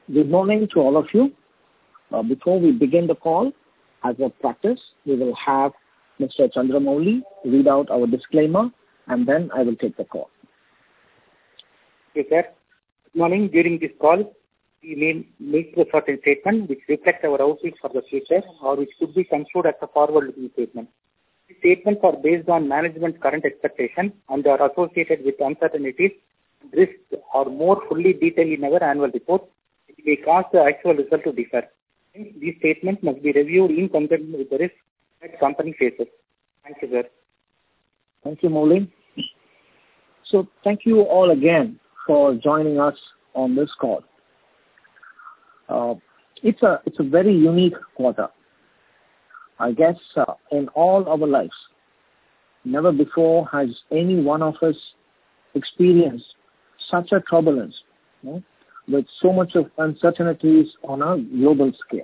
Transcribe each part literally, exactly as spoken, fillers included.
Good morning to all of you. Uh, before we begin the call, as a practice, we will have Mister Chandramouli read out our disclaimer, and then I will take the call. Okay, sir. Good morning. During this call, we may make a certain statement which reflects our outlook for the future or which could be construed as a forward-looking statement. These statements are based on management's current expectations and are associated with uncertainties and risks are more fully detailed in our annual report. It may cause the actual result to differ. Hence, these statements must be reviewed in conjunction with the risks that the company faces. Thank you, sir. Thank you, Mouli. So thank you all again for joining us on this call. Uh, it's a it's a very unique quarter. I guess uh, in all our lives, never before has any one of us experienced such a turbulence, you know, with so much of uncertainties on a global scale.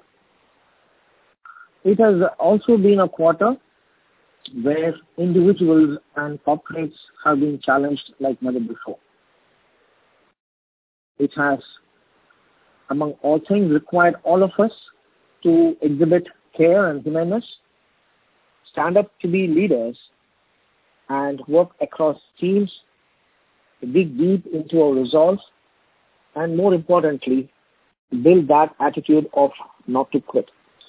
It has also been a quarter where individuals and corporates have been challenged like never before. It has, among all things, required all of us to exhibit care and humaneness, stand up to be leaders, and work across teams, dig deep into our resolve, and more importantly, build that attitude of not to quit.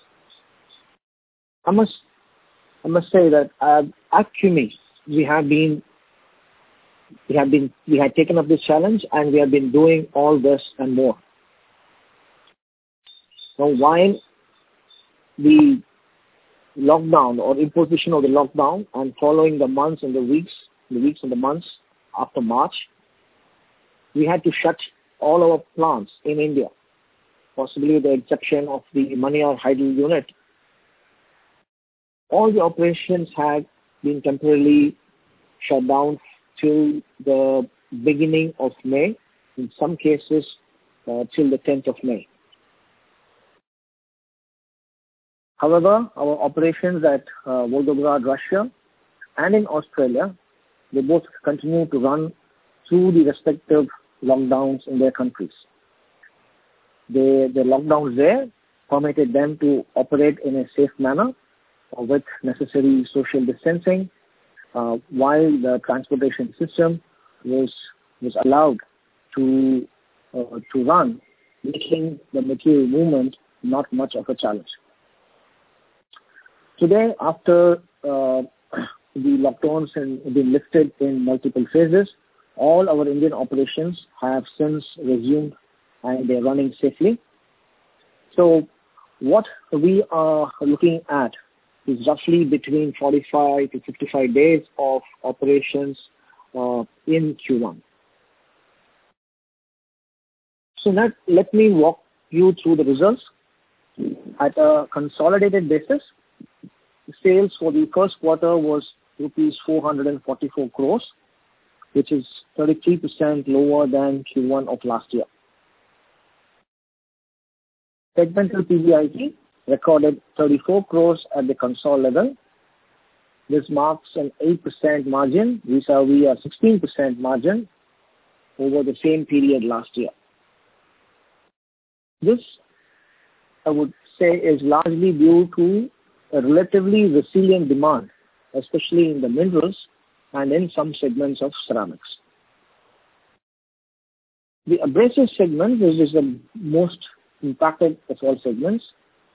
I must, I must say that uh, at CUMI, we have been, we have been, we had taken up this challenge, and we have been doing all this and more. Now, while the lockdown or imposition of the lockdown and following the months and the weeks, the weeks and the months after March, we had to shut all our plants in India, possibly with the exception of the Maniyar Hydel unit. All the operations had been temporarily shut down till the beginning of May, in some cases uh, till the tenth of May. However, our operations at uh, Volgograd, Russia, and in Australia, they both continue to run through the respective lockdowns in their countries. They, the lockdowns there permitted them to operate in a safe manner with necessary social distancing, uh, while the transportation system was was allowed to uh, to run, making the material movement not much of a challenge. Today, after uh, the lockdowns have been lifted in multiple phases, all our Indian operations have since resumed and they're running safely. So what we are looking at is roughly between forty-five to fifty-five days of operations uh, in Q one. So now let me walk you through the results. At a consolidated basis, sales for the first quarter was rupees four hundred forty-four crores, which is thirty-three percent lower than Q one of last year. Segmental P B I T recorded thirty-four crores at the consolidated level. This marks an eight percent margin vis-a-vis a sixteen percent margin over the same period last year. This, I would say, is largely due to a relatively resilient demand, especially in the minerals and in some segments of ceramics. The abrasive segment, which is the most impacted of all segments,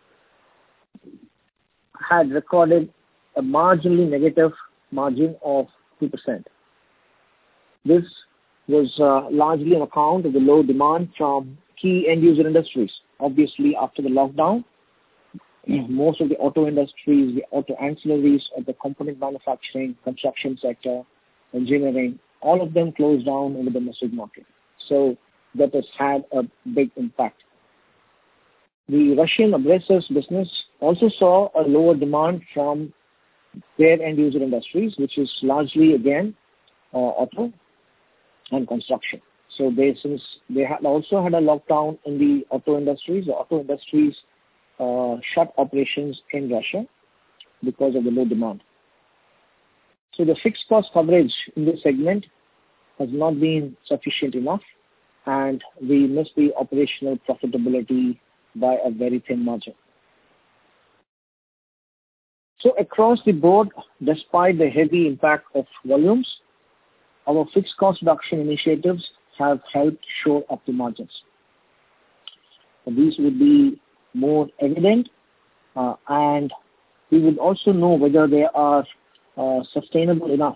had recorded a marginally negative margin of two percent. This was uh, largely on account of the low demand from key end-user industries. Obviously, after the lockdown, most of the auto industries, the auto ancillaries of the component manufacturing, construction sector, engineering, all of them closed down in the domestic market. So that has had a big impact. The Russian abrasives business also saw a lower demand from their end-user industries, which is largely, again, uh, auto and construction. So they, since they had also had a lockdown in the auto industries, the auto industries uh, shut operations in Russia because of the low demand. So the fixed cost coverage in this segment has not been sufficient enough, and we missed the operational profitability by a very thin margin. So across the board, despite the heavy impact of volumes, our fixed cost reduction initiatives have helped shore up the margins. These would be more evident, uh, and we would also know whether they are uh, sustainable enough.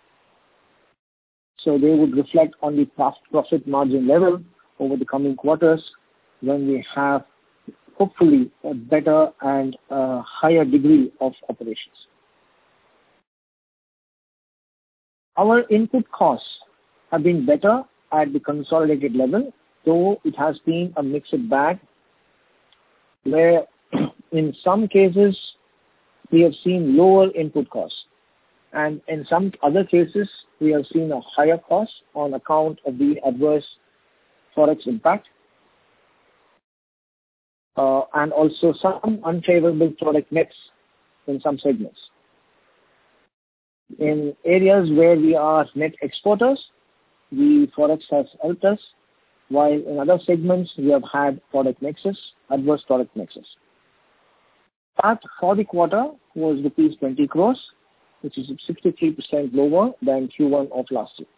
So they would reflect on the profit margin level over the coming quarters when we have hopefully a better and uh, higher degree of operations. Our input costs have been better at the consolidated level, though it has been a mixed bag where in some cases we have seen lower input costs, and in some other cases we have seen a higher cost on account of the adverse forex impact, uh, and also some unfavorable product mix in some segments. In areas where we are net exporters, the forex has helped us, while in other segments we have had product mixes, adverse product mixes. P A T for the quarter was rupees twenty crores, which is sixty-three percent lower than Q one of last year.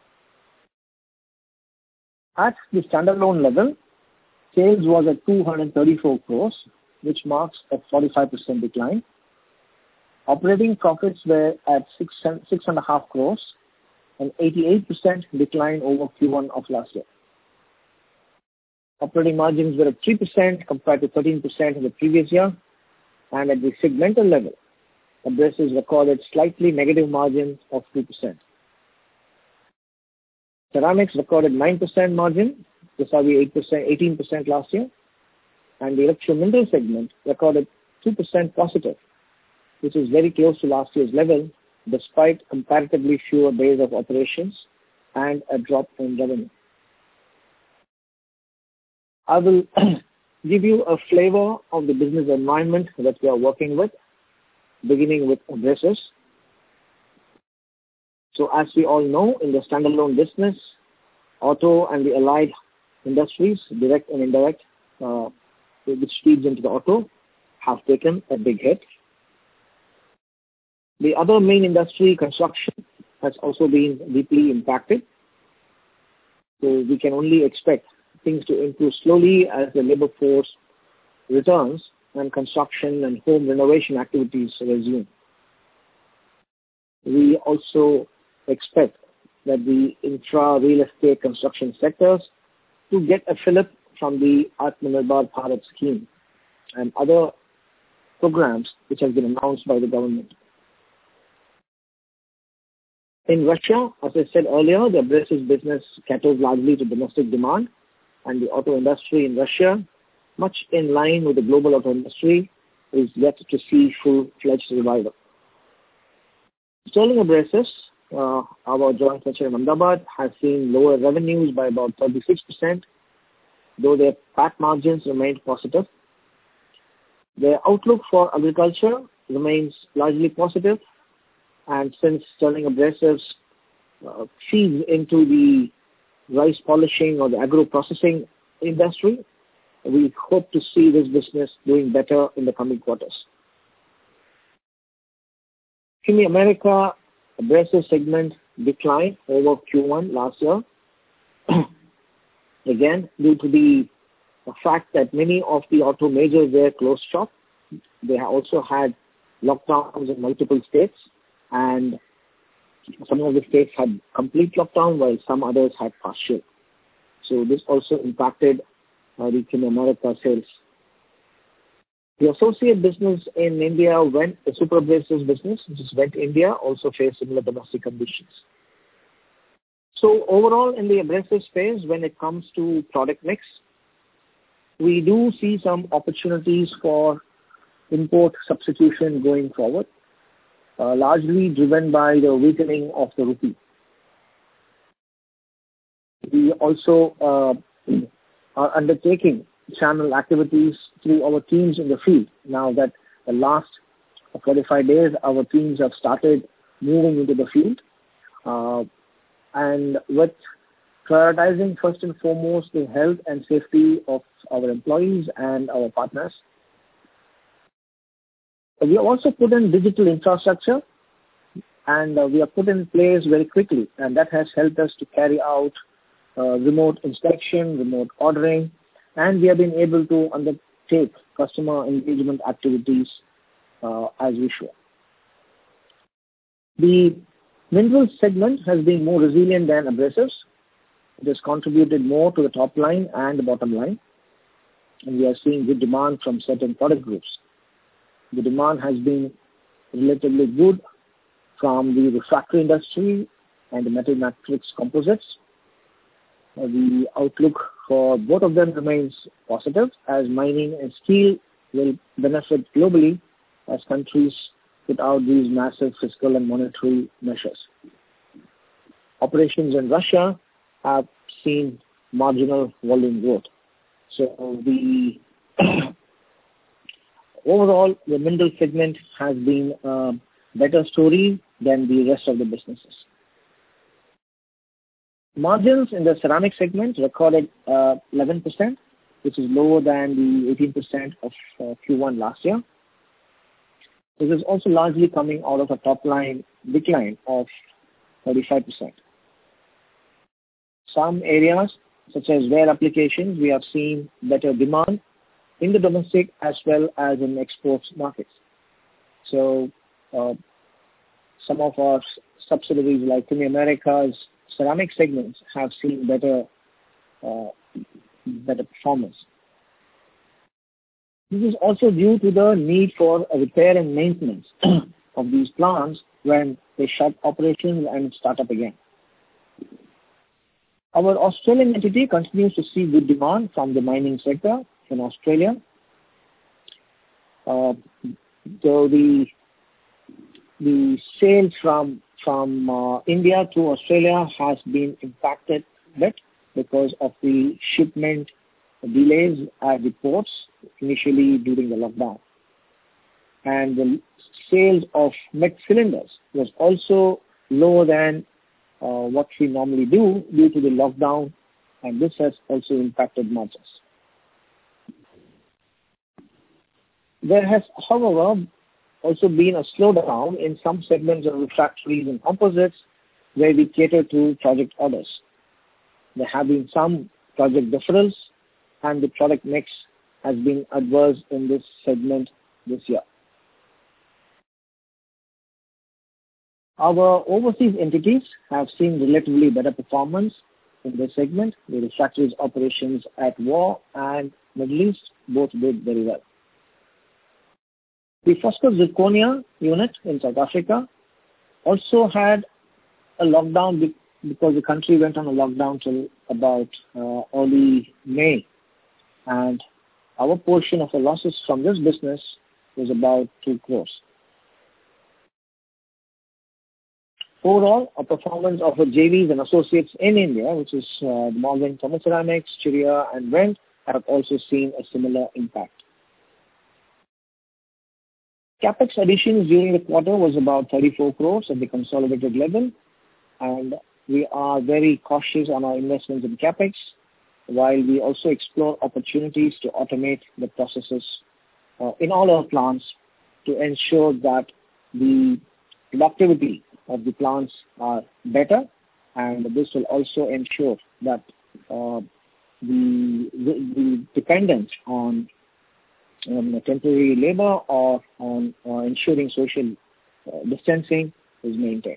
At the standalone level, sales was at two hundred thirty-four crores, which marks a forty-five percent decline. Operating profits were at six six and a half crores, an eighty-eight percent decline over Q one of last year. Operating margins were at three percent compared to thirteen percent in the previous year, and at the segmental level, Abrasives recorded slightly negative margins of two percent. Ceramics recorded nine percent margin, vis-a-vis eight percent, eighteen percent last year, and the electromineral segment recorded two percent positive, which is very close to last year's level, despite comparatively fewer days of operations and a drop in revenue. I will give you a flavor of the business environment that we are working with, beginning with abrasives. So as we all know, in the standalone business, auto and the allied industries, direct and indirect, uh, which feeds into the auto, have taken a big hit. The other main industry, construction, has also been deeply impacted. So we can only expect things to improve slowly as the labor force returns and construction and home renovation activities resume. We also expect that the infra, real estate, construction sectors to get a fillip from the Atmanirbhar Bharat scheme and other programs which have been announced by the government. In Russia, as I said earlier, the abrasives business caters largely to domestic demand, and the auto industry in Russia, much in line with the global auto industry, is yet to see full-fledged revival. Sterling Abrasives, uh, our joint venture in Ahmedabad, has seen lower revenues by about thirty-six percent, though their P A T margins remained positive. Their outlook for agriculture remains largely positive, and since Sterling Abrasives uh, feeds into the rice polishing or the agro-processing industry, we hope to see this business doing better in the coming quarters. In the America, abrasive segment declined over Q one last year, again due to the, the fact that many of the auto majors there closed shop. They also had lockdowns in multiple states, and some of the states had complete lockdown while some others had partial. So this also impacted uh, the Kim America sales. The associate business in India went, the super abrasives business, which is Went India, also faced similar domestic conditions. So overall in the abrasive space, when it comes to product mix, we do see some opportunities for import substitution going forward. Uh, largely driven by the weakening of the rupee. We also uh, are undertaking channel activities through our teams in the field. Now that the last forty-five days, our teams have started moving into the field. Uh, and with prioritizing first and foremost the health and safety of our employees and our partners. We have also put in digital infrastructure, and uh, we have put in place very quickly, and that has helped us to carry out uh, remote inspection, remote ordering, and we have been able to undertake customer engagement activities uh, as usual. The minerals segment has been more resilient than abrasives. It has contributed more to the top line and the bottom line, and we are seeing good demand from certain product groups. The demand has been relatively good from the refractory industry and the metal matrix composites. Uh, the outlook for both of them remains positive, as mining and steel will benefit globally as countries put out these massive fiscal and monetary measures. Operations in Russia have seen marginal volume growth. So the overall, the mineral segment has been a better story than the rest of the businesses. Margins in the ceramic segment recorded uh, eleven percent, which is lower than the eighteen percent of uh, Q one last year. This is also largely coming out of a top line decline of thirty-five percent. Some areas, such as wear applications, we have seen better demand in the domestic as well as in exports markets. So uh, some of our subsidiaries like Tumi America's ceramic segments have seen better, uh, better performance. This is also due to the need for a repair and maintenance of these plants when they shut operations and start up again. Our Australian entity continues to see good demand from the mining sector in Australia. Uh, so the the sales from from uh, India to Australia has been impacted a bit because of the shipment delays at the ports initially during the lockdown. And the sales of met cylinders was also lower than uh, what we normally do due to the lockdown, and this has also impacted margins. There has, however, also been a slowdown in some segments of refractories and composites where we cater to project orders. There have been some project deferrals, and the product mix has been adverse in this segment this year. Our overseas entities have seen relatively better performance in this segment. The refractories operations at War and Middle East both did very well. The Foskor Zirconia unit in South Africa also had a lockdown because the country went on a lockdown till about uh, early May. And our portion of the losses from this business was about two crores. Overall, our performance of our J Vs and associates in India, which is uh, Morgan Thermoceramics, Chiria, and Wendt, have also seen a similar impact. Capex additions during the quarter was about thirty-four crores at the consolidated level, and we are very cautious on our investments in Capex, while we also explore opportunities to automate the processes uh, in all our plants to ensure that the productivity of the plants are better, and this will also ensure that uh, the, the, the dependence on um, temporary labor or on uh, ensuring social uh, distancing is maintained.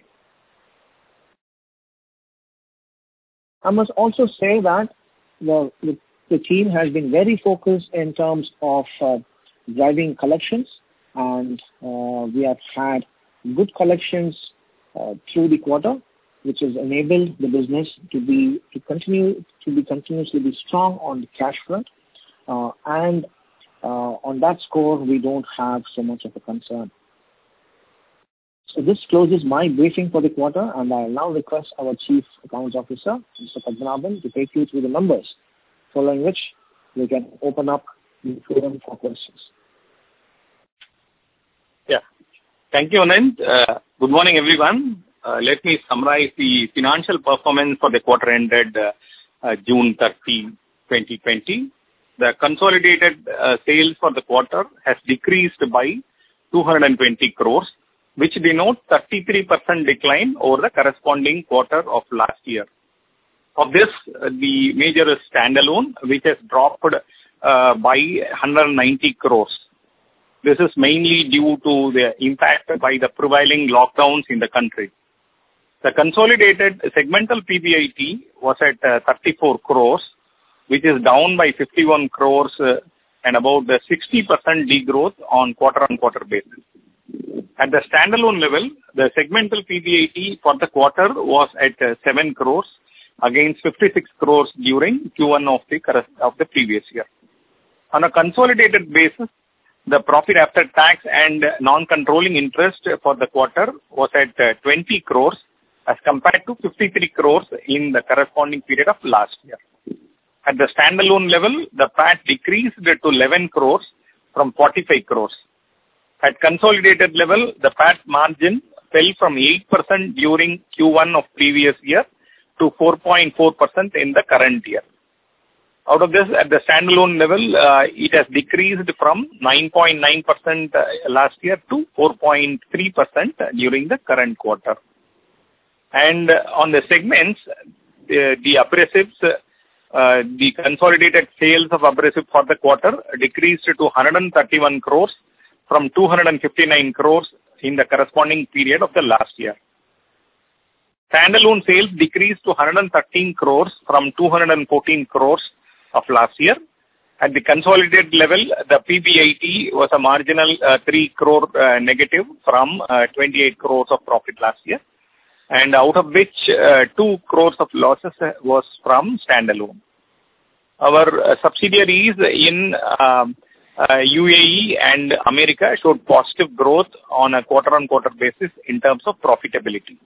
I must also say that the, the, the team has been very focused in terms of uh, driving collections, and uh, we have had good collections uh, through the quarter, which has enabled the business to be to continue to be continuously be strong on the cash front, uh, and uh, on that score we don't have so much of a concern. So this closes my briefing for the quarter, and I now request our Chief Accounts Officer, Mister Padmanabhan, to take you through the numbers, following which we can open up the forum for questions. Yeah. Thank you, Anand. Uh, good morning, everyone. uh, let me summarize the financial performance for the quarter ended uh, uh, June thirtieth, twenty twenty. The consolidated uh, sales for the quarter has decreased by two hundred twenty crores, which denotes thirty-three percent decline over the corresponding quarter of last year. Of this, uh, the major is standalone, which has dropped uh, by one hundred ninety crores. This is mainly due to the impact by the prevailing lockdowns in the country. The consolidated segmental P B I T was at uh, thirty-four crores, which is down by fifty-one crores uh, and about the sixty percent degrowth on quarter-on-quarter basis. At the standalone level, the segmental P B I T for the quarter was at uh, seven crores against fifty-six crores during Q one of the, of the previous year. On a consolidated basis, the profit after tax and non-controlling interest for the quarter was at uh, twenty crores as compared to fifty-three crores in the corresponding period of last year. At the standalone level, the P A T decreased to eleven crores from forty-five crores. At consolidated level, the P A T margin fell from eight percent during Q one of previous year to four point four percent in the current year. Out of this, at the standalone level, uh, it has decreased from nine point nine percent last year to four point three percent during the current quarter. And on the segments, the, the abrasives, uh, the consolidated sales of abrasive for the quarter decreased to one hundred thirty-one crores from two hundred fifty-nine crores in the corresponding period of the last year. Standalone sales decreased to one hundred thirteen crores from two hundred fourteen crores of last year. At the consolidated level, the P B I T was a marginal uh, three crore uh, negative from uh, twenty-eight crores of profit last year, and out of which uh, two crores of losses was from standalone. Our uh, subsidiaries in um, uh, U A E and America showed positive growth on a quarter-on-quarter basis in terms of profitability.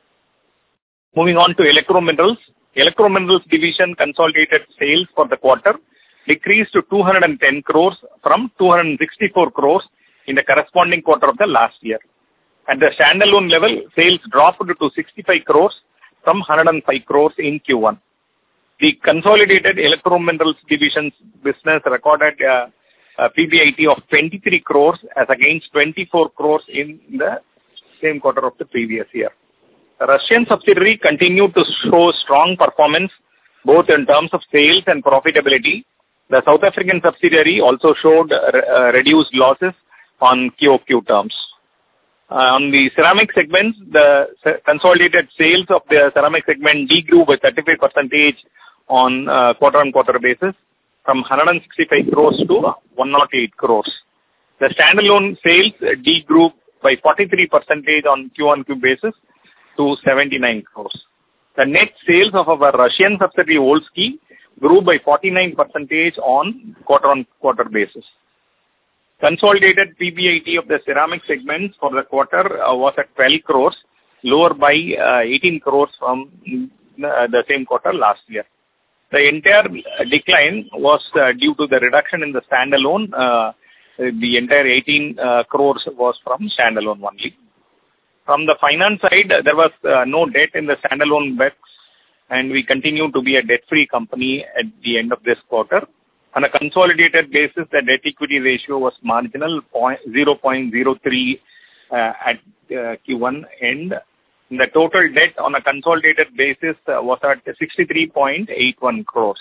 Moving on to Electrominerals. Electrominerals division consolidated sales for the quarter decreased to two hundred ten crores from two hundred sixty-four crores in the corresponding quarter of the last year. At the standalone level, sales dropped to sixty-five crores from one hundred five crores in Q one. The consolidated Electrominerals division's business recorded uh, a P B I T of twenty-three crores as against twenty-four crores in the same quarter of the previous year. The Russian subsidiary continued to show strong performance both in terms of sales and profitability. The South African subsidiary also showed uh, reduced losses on Q O Q terms. Uh, on the ceramic segments, the consolidated sales of the ceramic segment degrew by thirty-five percent on uh, quarter-on-quarter basis from one hundred sixty-five crores to one hundred eight crores. The standalone sales degrew by forty-three percent on Q on Q basis to seventy-nine crores. The net sales of our Russian subsidiary Volsky grew by forty-nine percent on quarter-on-quarter basis. Consolidated P B I T of the ceramic segments for the quarter uh, was at twelve crores, lower by uh, eighteen crores from uh, the same quarter last year. The entire decline was uh, due to the reduction in the standalone. Uh, the entire eighteen uh, crores was from standalone only. From the finance side, there was uh, no debt in the standalone books, and we continue to be a debt-free company at the end of this quarter. On a consolidated basis, the debt-equity ratio was marginal, zero point zero three uh, at uh, Q one end. The total debt on a consolidated basis uh, was at sixty-three point eight one crores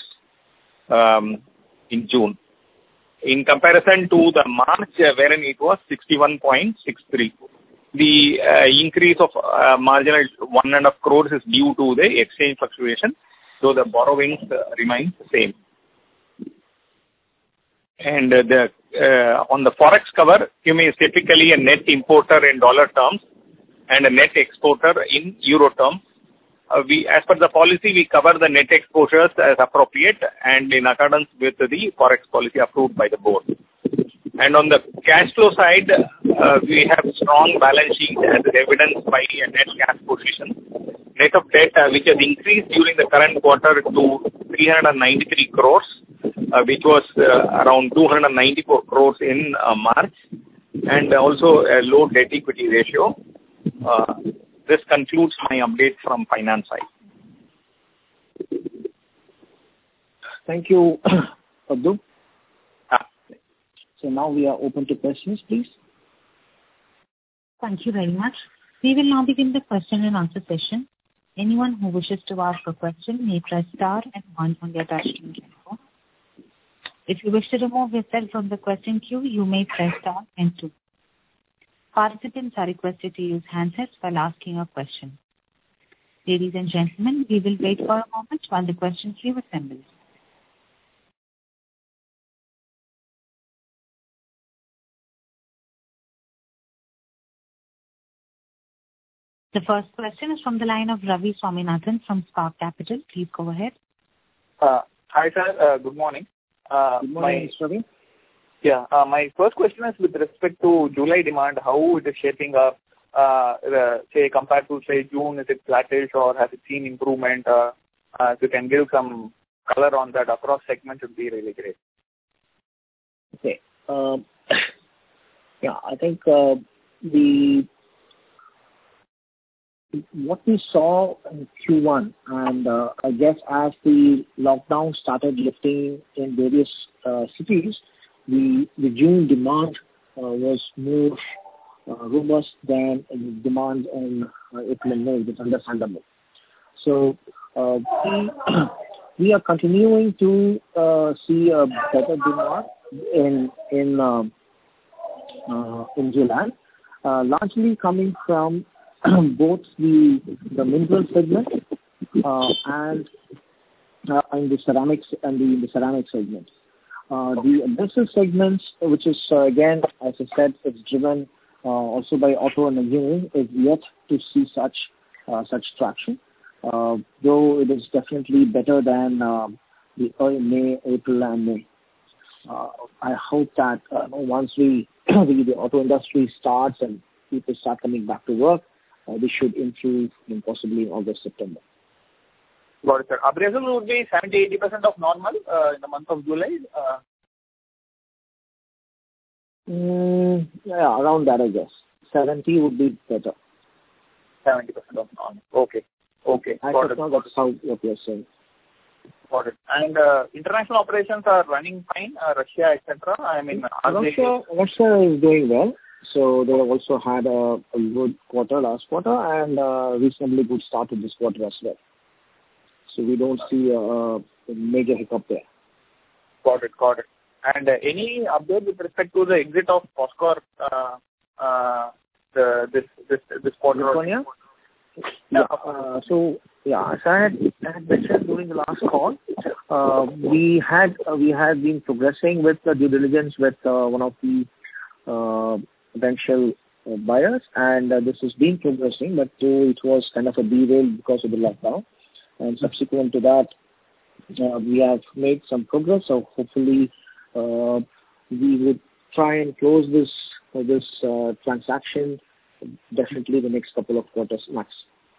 um, in June. In comparison to the March, uh, wherein it was sixty-one point six three. The uh, increase of uh, marginal one and a half crores is due to the exchange fluctuation, so the borrowings uh, remain the same. And uh, the uh, on the forex cover, Q M A is typically a net importer in dollar terms and a net exporter in euro terms. Uh, we, as per the policy, we cover the net exposures as appropriate and in accordance with the forex policy approved by the board. And on the cash flow side, uh, we have strong balance sheet as evidenced by a net cash position. Net of debt, uh, which has increased during the current quarter to three hundred ninety-three crores, uh, which was uh, around two hundred ninety-four crores in uh, March, and also a low debt equity ratio. Uh, This concludes my update from finance side. Thank you, Abdul. Ah. So now we are open to questions, please. Thank you very much. We will now begin the question and answer session. Anyone who wishes to ask a question may press star and one on their touchtone telephone. If you wish to remove yourself from the question queue, you may press star and two. Participants are requested to use handsets while asking a question. Ladies and gentlemen, we will wait for a moment while the question queue assembles. The first question is from the line of Ravi Swaminathan from Spark Capital. Please go ahead. Uh, hi, sir. Uh, good morning. Uh, Good morning, my, Ravi. Yeah, uh, my first question is with respect to July demand, how it is shaping up, uh, uh, say, compared to, say, June, is it flattish or has it seen improvement? Uh, uh, if you can give some color on that across segments, would be really great. Okay. Um, yeah, I think uh, the what we saw in Q one, and uh, I guess as the lockdown started lifting in various uh, cities, the, the June demand uh, was more uh, robust than the demand in uh, April and May, which is understandable. So uh, we, we are continuing to uh, see a better demand in in uh, uh, in July, uh, largely coming from both the the mineral segment uh, and uh, in the ceramics and the, the ceramic segment. Uh, the adhesive segments, which is uh, again, as I said, it's driven uh, also by auto and engineering, is yet to see such uh, such traction. Uh, though it is definitely better than uh, the early May, April, and May. Uh, I hope that uh, once we the, the auto industry starts and people start coming back to work, Uh, we should improve in possibly August, September. Got it, sir. Abrasive would be seventy to eighty percent of normal uh, in the month of July? Uh, mm, yeah, around that, I guess. seventy would be better. seventy percent of normal. Okay. Okay. I Got it. know that's how what you're saying. Got it. And uh, international operations are running fine, uh, Russia, et cetera. I mean, are Russia, they... Russia is doing well. So they have also had a, a good quarter last quarter and a reasonably good start to this quarter as well. So we don't see a, a major hiccup there. Got it, got it. And uh, any update with respect to the exit of Foskor uh, uh, the, this this this quarter? Lithuania? Yeah. Uh, so yeah, as I had, I had mentioned during the last call, uh, we had uh, we had been progressing with the due diligence with uh, one of the uh, potential uh, buyers, and uh, this has been progressing, but uh, it was kind of a derail because of the lockdown. And subsequent to that, uh, we have made some progress. So hopefully, uh, we would try and close this uh, this uh, transaction definitely the next couple of quarters max.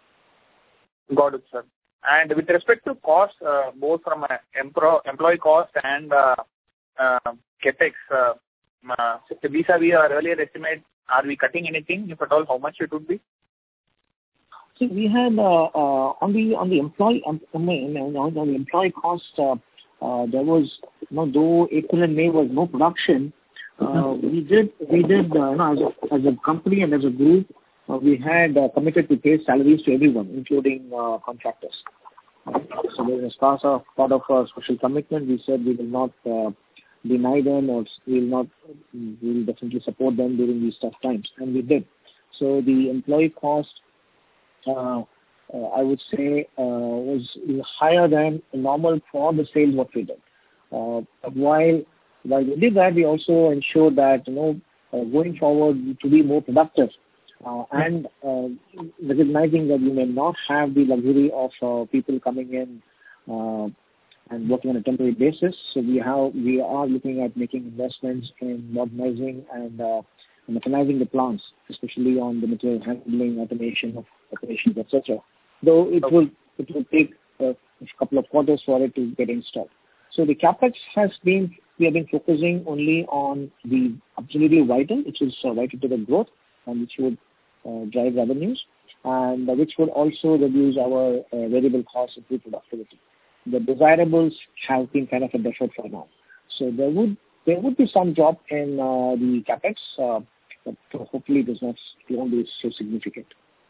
Got it, sir. And with respect to cost, uh, both from uh, empro- employee cost and uh, uh, capex. Uh, Uh, vis-a-vis our earlier estimate, are we cutting anything? If at all, how much it would be? See, we had uh, uh, on the on the employee um, on, the, on the employee cost. Uh, uh, there was, you know, though April and May was no production, uh, we did we did uh, you know, as a, as a company and as a group, uh, we had uh, committed to pay salaries to everyone, including uh, contractors. Right? So as part of part of our social commitment, we said we will not Uh, deny them, or we will not, we will definitely support them during these tough times, and we did. So the employee cost, uh, uh, I would say, uh, was higher than normal for the sales what we did. Uh, while while we did that, we also ensured that, you know, uh, going forward to be more productive, uh, and uh, recognizing that we may not have the luxury of uh, people coming in Uh, and working on a temporary basis. So we have we are looking at making investments in modernizing and uh, mechanizing the plants, especially on the material handling, automation of operations, et cetera. Though it okay. will it will take uh, a couple of quarters for it to get installed. So the capex has been we have been focusing only on the absolutely vital, which is uh, vital to the growth and which would uh, drive revenues. and which would also reduce our uh, variable costs and improve productivity. The desirables have been kind of a deferred for now. So there would there would be some drop in uh, the capex, uh, but hopefully it is not, it won't be so significant.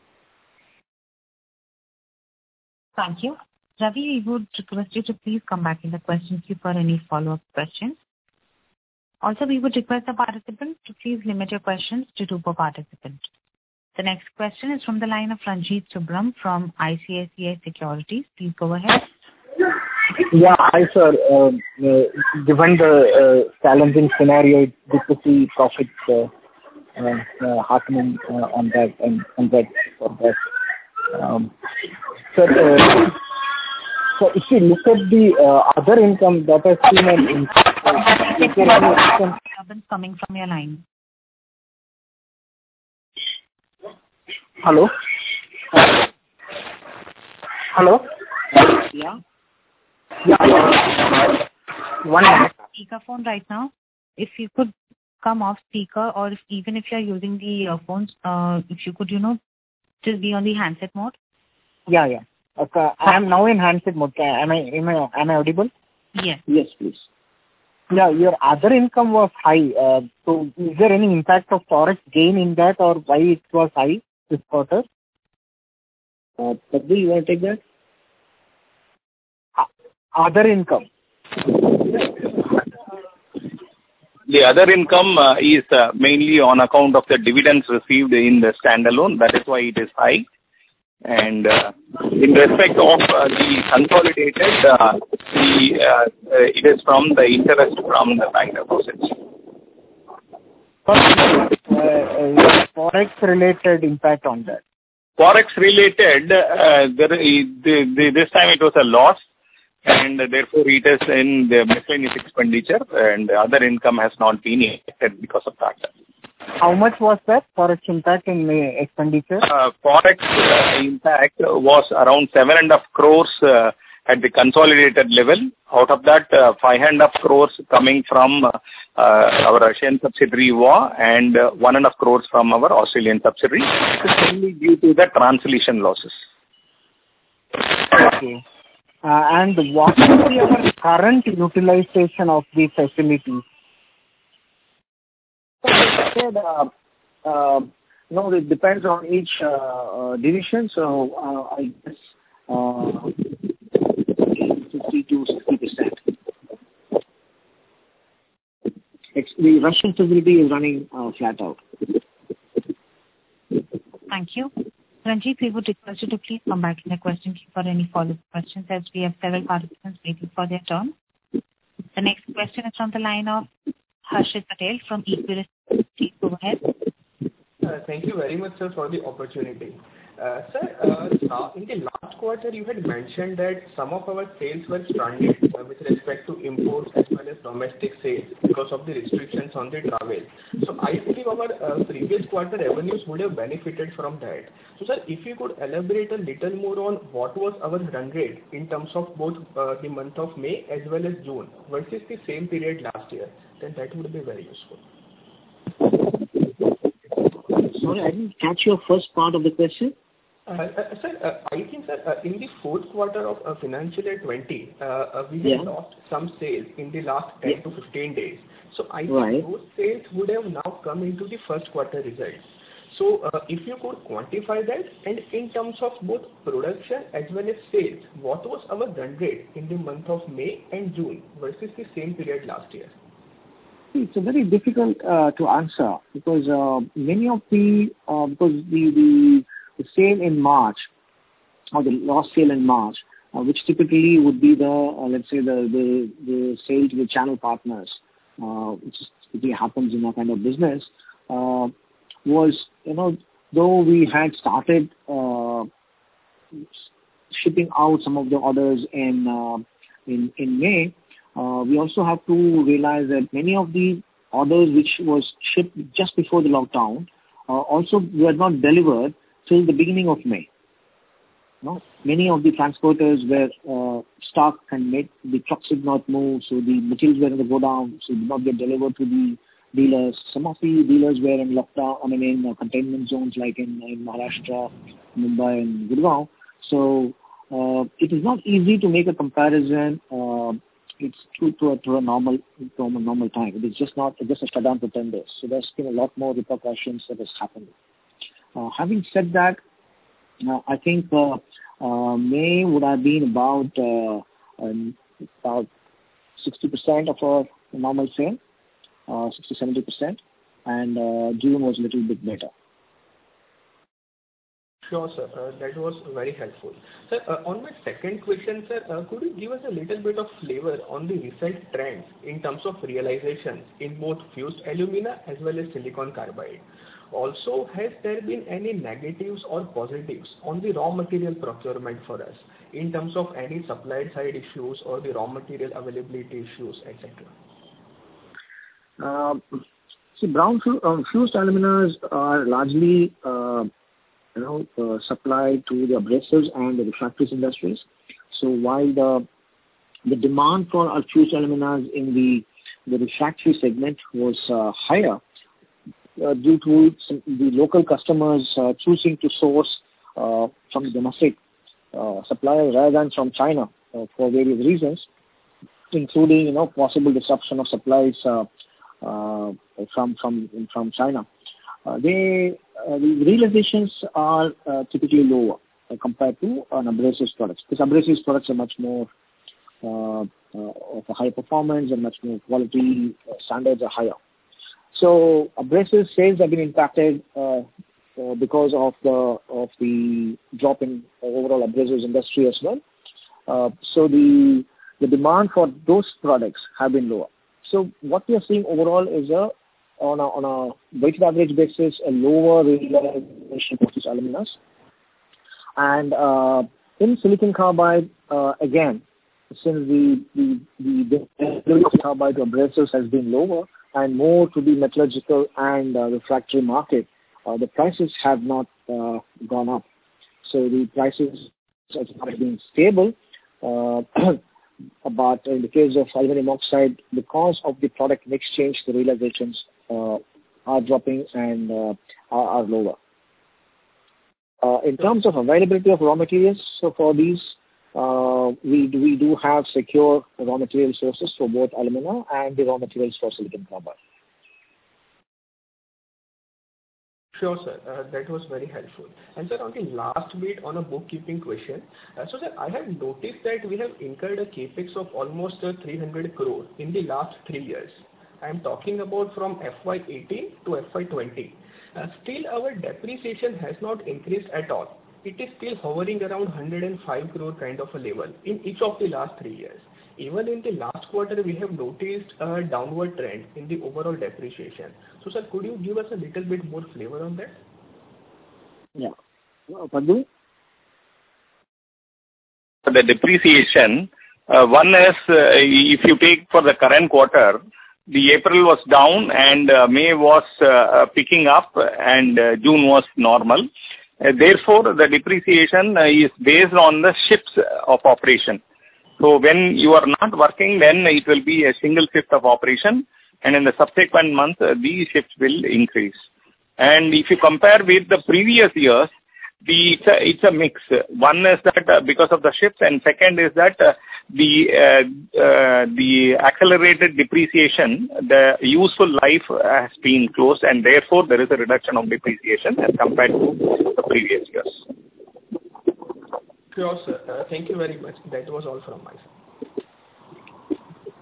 Thank you. Ravi, we would request you to please come back in the question queue for any follow-up questions. Also, we would request the participants to please limit your questions to two per participant. The next question is from the line of Ranjit Subram from I C I C I Securities. Please go ahead. Yeah, hi sir. Uh, uh, given the uh, challenging scenario, it's good to see profits uh, uh, uh, happening uh, on that and congrats for that. Um, sir, uh, so if you look at the uh, other income that has seen an increase, is there any income coming from your line? Hello? Hello? Yeah. Yeah. One minute. Speakerphone right now. If you could come off speaker, or if, even if you are using the earphones, uh, if you could, you know, just be on the handset mode. Yeah, yeah. Okay. I am now in handset mode. Am I, am I, am I audible? Yes. Yes, please. Yeah, your other income was high. Uh, so is there any impact of forex gain in that, or why it was high this quarter? Uh, Padma, you want to take that? Other income. The other income uh, is uh, mainly on account of the dividends received in the standalone. That is why it is high. And uh, in respect of uh, the consolidated, uh, the, uh, uh, it is from the interest from the bank deposits. Uh, uh, forex related impact on that. Forex related, uh, there, the, the, this time it was a loss, and therefore it is in the miscellaneous expenditure, and other income has not been affected because of that. How much was that forex impact in uh, expenditure? Uh, forex uh, impact was around seven and a half crores uh, at the consolidated level. Out of that, uh, five and a half crores coming from uh, uh, our Russian subsidiary W A, and uh, one and a half crores from our Australian subsidiary. This is only due to the translation losses. Okay. Uh, and what will be our current utilization of the facilities? I said, uh, uh, no, it depends on each uh, uh, division. So uh, I guess uh, fifty to sixty percent. The Russian facility is running uh, flat out. Thank you. Ranjit, we would request you to please come back in the question queue for any follow-up questions, as we have several participants waiting for their turn. The next question is from the line of Harshit Patel from Equirus. Please go ahead. Uh, thank you very much, sir, for the opportunity. Uh, sir, uh, in the last quarter, you had mentioned that some of our sales were stranded uh, with respect to imports as well as domestic sales because of the restrictions on the travel. So I believe our uh, previous quarter revenues would have benefited from that. So, sir, if you could elaborate a little more on what was our run rate in terms of both uh, the month of May as well as June versus the same period last year, then that would be very useful. Sorry, I didn't catch your first part of the question. Uh, uh, sir, uh, I think that uh, in the fourth quarter of uh, financial year twenty, uh, uh, we yeah. have lost some sales in the last ten yeah. to fifteen days. So I think right. those sales would have now come into the first quarter results. So uh, if you could quantify that, and in terms of both production as well as sales, what was our run rate in the month of May and June versus the same period last year? It's a very difficult uh, to answer because uh, many of the uh, because the, the the sale in March or the lost sale in March, uh, which typically would be the uh, let's say the the, the sale to the channel partners, uh, which typically happens in our kind of business, uh, was you know though we had started uh, shipping out some of the orders in uh, in in May. Uh, we also have to realize that many of the orders which was shipped just before the lockdown uh, also were not delivered till the beginning of May. No? Many of the transporters were uh, stuck and made, the trucks did not move, so the materials were in the go down, so did not get delivered to the dealers. Some of the dealers were in lockdown, I mean in uh, containment zones like in, in Maharashtra, Mumbai and Gurgaon. So uh, it is not easy to make a comparison. Uh, it's to, to, a, to a normal to a normal time. It is just not just a shutdown for ten days. So there's been a lot more repercussions that has happened. Uh, having said that, uh, I think uh, uh, May would have been about uh, um, about sixty percent of our normal sale, uh, sixty to seventy percent, and uh, June was a little bit better. Sure, sir. Uh, that was very helpful. Sir, uh, on my second question, sir, uh, could you give us a little bit of flavor on the recent trends in terms of realization in both fused alumina as well as silicon carbide? Also, has there been any negatives or positives on the raw material procurement for us in terms of any supply side issues or the raw material availability issues, et cetera? Uh, see, brown um, fused aluminas are largely uh, you know, uh, supplied to the abrasives and the refractories industries. So while the the demand for our fused aluminas in the the refractory segment was uh, higher uh, due to some, the local customers uh, choosing to source uh, from the domestic uh, suppliers rather than from China uh, for various reasons, including you know possible disruption of supplies uh, uh, from from from China. Uh, they uh, the realizations are uh, typically lower uh, compared to an abrasives products, because abrasives products are much more uh, uh, of a higher performance and much more quality uh, standards are higher. So abrasive sales have been impacted uh, uh, because of the of the drop in overall abrasives industry as well. Uh, so the the demand for those products have been lower. So what we are seeing overall is a on a, on a weighted average basis, a lower realization for these aluminas. And uh, in silicon carbide, uh, again, since the the the delivery of carbide to abrasives has been lower and more to the metallurgical and uh, refractory market, uh, the prices have not uh, gone up. So the prices have been stable. Uh, but in the case of aluminum oxide, because of the product mix change, the realizations uh, are dropping and uh, are, are lower. Uh, in terms of availability of raw materials, so for these, uh, we, do, we do have secure raw material sources for both alumina and the raw materials for silicon carbide. Sure, sir. Uh, that was very helpful. And sir, on the last bit on a bookkeeping question, uh, so sir, I have noticed that we have incurred a capex of almost uh, three hundred crore in the last three years. I am talking about from F Y eighteen to F Y twenty. Uh, still, our depreciation has not increased at all. It is still hovering around one hundred five crore kind of a level in each of the last three years. Even in the last quarter, we have noticed a downward trend in the overall depreciation. So, sir, could you give us a little bit more flavor on that? Yeah. Uh, Padhu? The depreciation, uh, one is, uh, if you take for the current quarter, the April was down and uh, May was uh, picking up and uh, June was normal. Uh, therefore, the depreciation uh, is based on the shifts of operation. So when you are not working, then it will be a single shift of operation, and in the subsequent month, uh, these shifts will increase. And if you compare with the previous years, the it's a, it's a mix. One is that uh, because of the shifts, and second is that uh, the uh, uh, the accelerated depreciation, the useful life has been closed, and therefore there is a reduction of depreciation as compared to the previous years. Sure, sir. Uh, thank you very much. That was all from my side.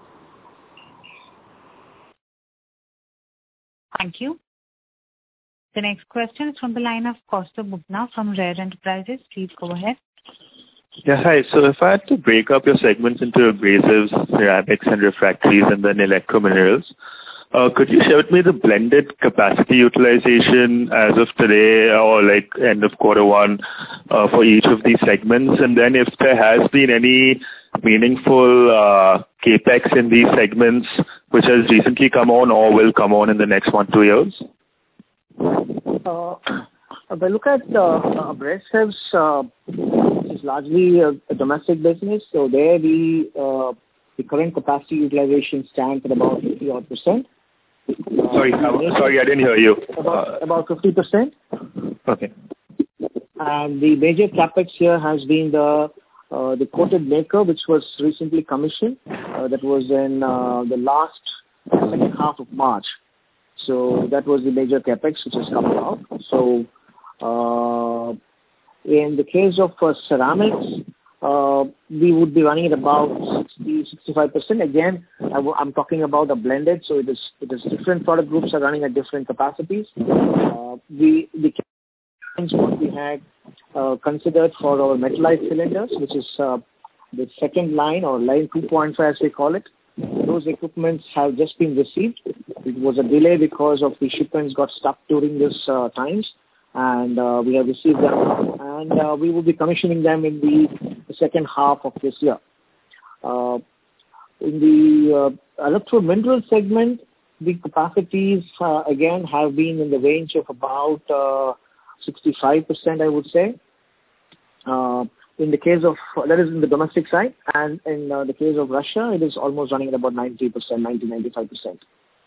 Thank you. The next question is from the line of Kaustubh Bubna from Rare Enterprises. Please go ahead. Yeah, hi. So if I had to break up your segments into abrasives, ceramics and refractories and then electrominerals, Uh, could you share with me the blended capacity utilization as of today or like end of quarter one uh, for each of these segments? And then if there has been any meaningful uh, capex in these segments which has recently come on or will come on in the next one, two years? Uh, if I look at uh, abrasives, uh, it's largely a, a domestic business. So there the, uh, the current capacity utilization stands at about fifty odd percent. Sorry, uh, sorry, I didn't hear you. About, about fifty percent. Okay. And the major capex here has been the uh, the coated maker, which was recently commissioned. Uh, that was in uh, the last second half of March. So that was the major capex which has come out. So uh, in the case of uh, ceramics, uh, we would be running at about sixty to sixty-five percent. Again, I w- I'm talking about a blended, so it is it is different product groups are running at different capacities. Uh, we the what we had uh, considered for our metallized cylinders, which is uh, the second line or line two point five as we call it. Those equipments have just been received. It was a delay because of the shipments got stuck during this uh, times, and uh, we have received them, and uh, we will be commissioning them in the second half of this year. Uh, in the uh, electro mineral segment, the capacities uh, again have been in the range of about uh, sixty-five percent, I would say. Uh, in the case of, that is in the domestic side, and in uh, the case of Russia, it is almost running at about ninety percent, ninety, ninety-five percent.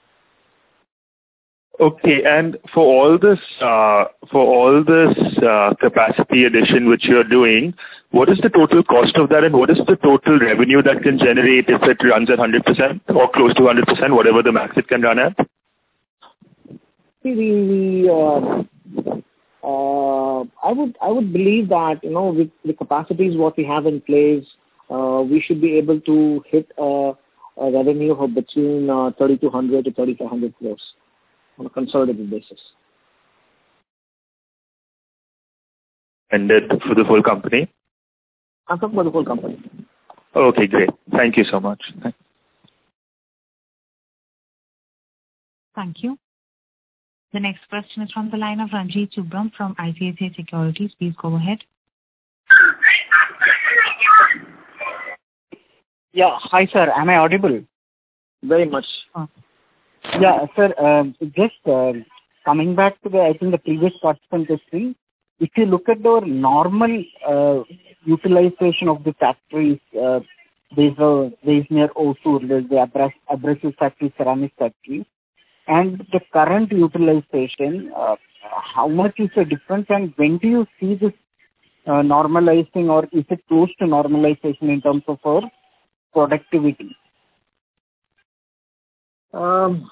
Okay, and for all this, uh, for all this uh, capacity addition which you are doing, what is the total cost of that, and what is the total revenue that can generate if it runs at one hundred percent or close to one hundred percent, whatever the max it can run at? See, the, uh, uh, I would I would believe that, you know, with the capacities what we have in place, uh, we should be able to hit uh, a revenue of between uh, thirty-two hundred to thirty-five hundred crores on a consolidated basis. And it for the whole company? I'm talking about the whole company. Okay, great. Thank you so much. Thank Thank you. The next question is from the line of Ranjit Subram from I C I C I Securities. Please go ahead. Yeah. Hi, sir. Am I audible? Very much. Oh. Yeah, sir. Uh, just uh, coming back to the, I think the previous participant question, if you look at the normal uh, utilization of the factories, uh, there's a there's near Osur, there's the abras- abrasive factory, ceramic factory, and the current utilization, uh, how much is the difference, and when do you see this uh, normalizing, or is it close to normalization in terms of our productivity? Um,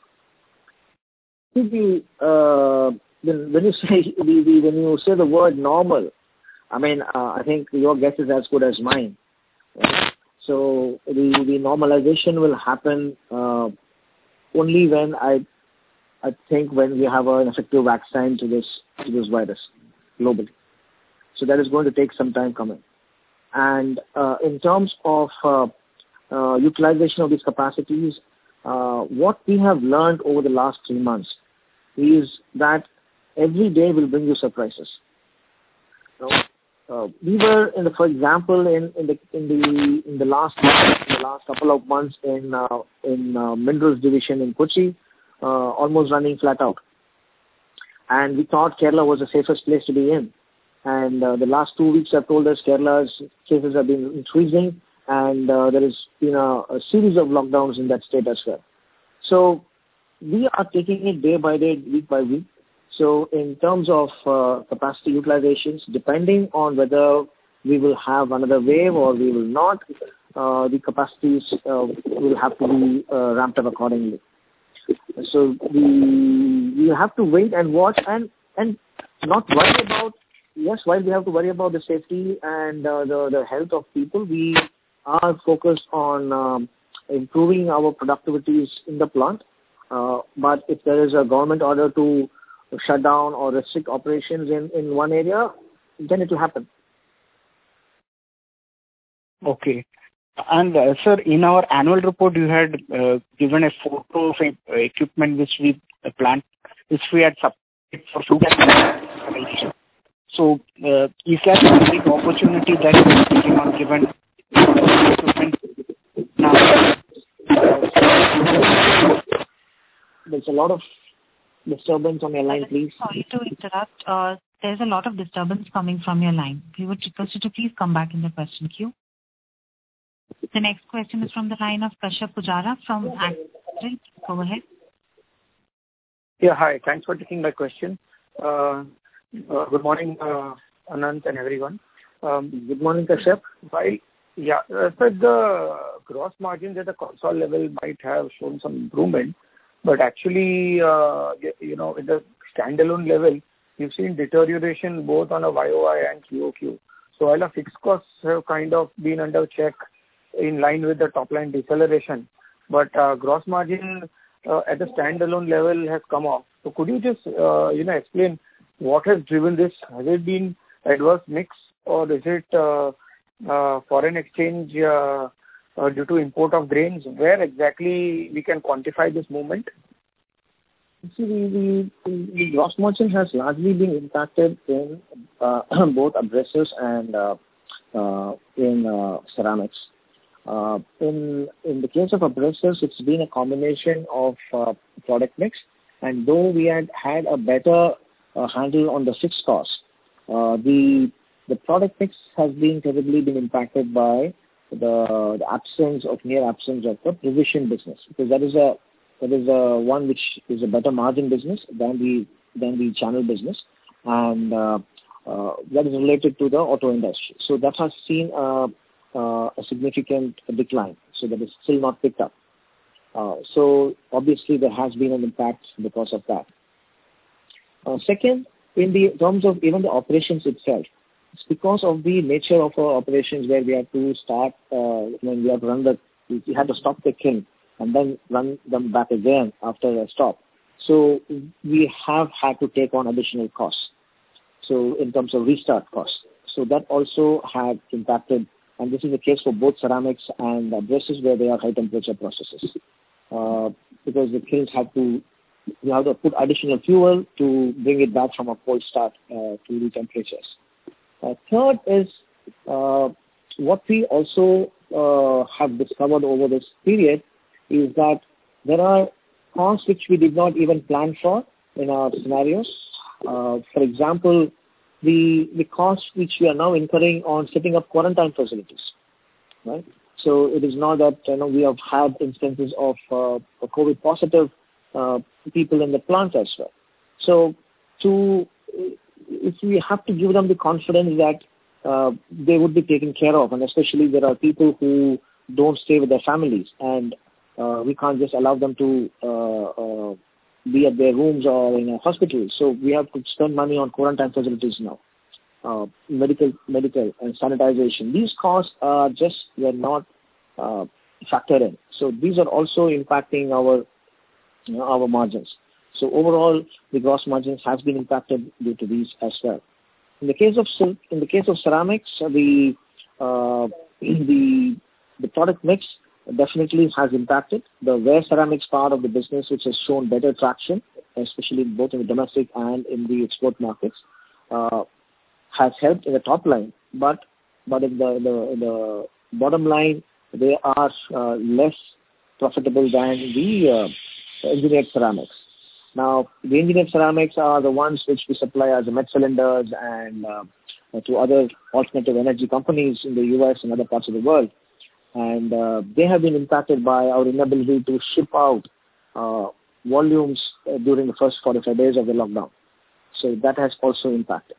the, uh, when, when you say the, the, when you say the word normal, I mean, uh, I think your guess is as good as mine. Right? So the, the normalization will happen uh, only when I I think when we have an effective vaccine to this to this virus globally. So that is going to take some time coming. And uh, in terms of uh, uh, utilization of these capacities, uh, what we have learned over the last three months is that every day will bring you surprises. So, uh, we were, in the, for example, in, in the in the in the last month, in the last couple of months in uh, in uh, minerals division in Kochi, uh, almost running flat out, and we thought Kerala was the safest place to be in. And uh, the last two weeks have told us Kerala's cases have been increasing, and uh, there has been a, a series of lockdowns in that state as well. So we are taking it day by day, week by week. So in terms of uh, capacity utilizations, depending on whether we will have another wave or we will not, uh, the capacities uh, will have to be uh, ramped up accordingly. So we we have to wait and watch and, and not worry about, yes, while we have to worry about the safety and uh, the, the health of people, we are focused on um, improving our productivities in the plant. Uh, but if there is a government order to shut down or restrict operations in, in one area, then it will happen. Okay. And uh, sir, in our annual report, you had uh, given a photo of uh, equipment which we uh, plant, which we had submitted for food and So, uh, is that a big opportunity that we are taking on given equipment now? There's a lot of disturbance on your line, please. Sorry to interrupt. Uh, there's a lot of disturbance coming from your line. We would request you to please come back in the question queue. The next question is from the line of Kashyap Pujara from Axis. Go ahead. Yeah, hi. Thanks for taking my question. Uh, uh, good morning, uh, Anant and everyone. Um, good morning, Kashyap. While, yeah, uh, so the gross margins at the console level might have shown some improvement, but actually, uh, you know, at the standalone level, you've seen deterioration both on a Y O Y and Q O Q. So while our fixed costs have kind of been under check in line with the top line deceleration, but uh, gross margin uh, at the standalone level has come off. So could you just, uh, you know, explain what has driven this? Has it been adverse mix, or is it uh, uh, foreign exchange uh, uh, due to import of grains? Where exactly we can quantify this movement? See, the, the, the gross margin has largely been impacted in uh, both abrasives and uh, uh, in uh, ceramics. Uh, in in the case of abrasives, it's been a combination of uh, product mix, and though we had had a better uh, handle on the fixed cost, uh, the the product mix has been terribly been impacted by the, the absence of near absence of the precision business, because that is a that is a one which is a better margin business than the than the channel business, and uh, uh, that is related to the auto industry. So that has seen a, uh, a significant decline. So that is still not picked up. Uh, so obviously there has been an impact because of that. Uh, second, in the terms of even the operations itself, it's because of the nature of our operations where we have to start uh, when we have to run the we have to stop the kiln and then run them back again after a stop. So we have had to take on additional costs. So in terms of restart costs. So that also had impacted, and this is the case for both ceramics and abrasives where they are high temperature processes. Uh, because the kilns have to, you have to put additional fuel to bring it back from a cold start uh, to the temperatures. Uh, third is uh, what we also uh, have discovered over this period is that there are costs which we did not even plan for in our scenarios. Uh, for example, the the costs which we are now incurring on setting up quarantine facilities, right? So it is not that you know we have had instances of uh, COVID positive uh, people in the plant as well. So to if we have to give them the confidence that uh, they would be taken care of, and especially there are people who don't stay with their families, and uh, we can't just allow them to uh, uh, be at their rooms or in a hospital. So we have to spend money on quarantine facilities now, uh, medical, medical and sanitization. These costs are just were not uh, factored in. So these are also impacting our you know, our margins. So overall, the gross margins has been impacted due to these as well. In the case of in the case of ceramics, the uh, the the product mix definitely has impacted. The wear ceramics part of the business, which has shown better traction, especially both in the domestic and in the export markets, uh, has helped in the top line. But but in the the, the bottom line, they are uh, less profitable than the uh, engineered ceramics. Now, the engineered ceramics are the ones which we supply as met cylinders and uh, to other alternative energy companies in the U S and other parts of the world. And uh, they have been impacted by our inability to ship out uh, volumes uh, during the first forty-five days of the lockdown. So that has also impacted.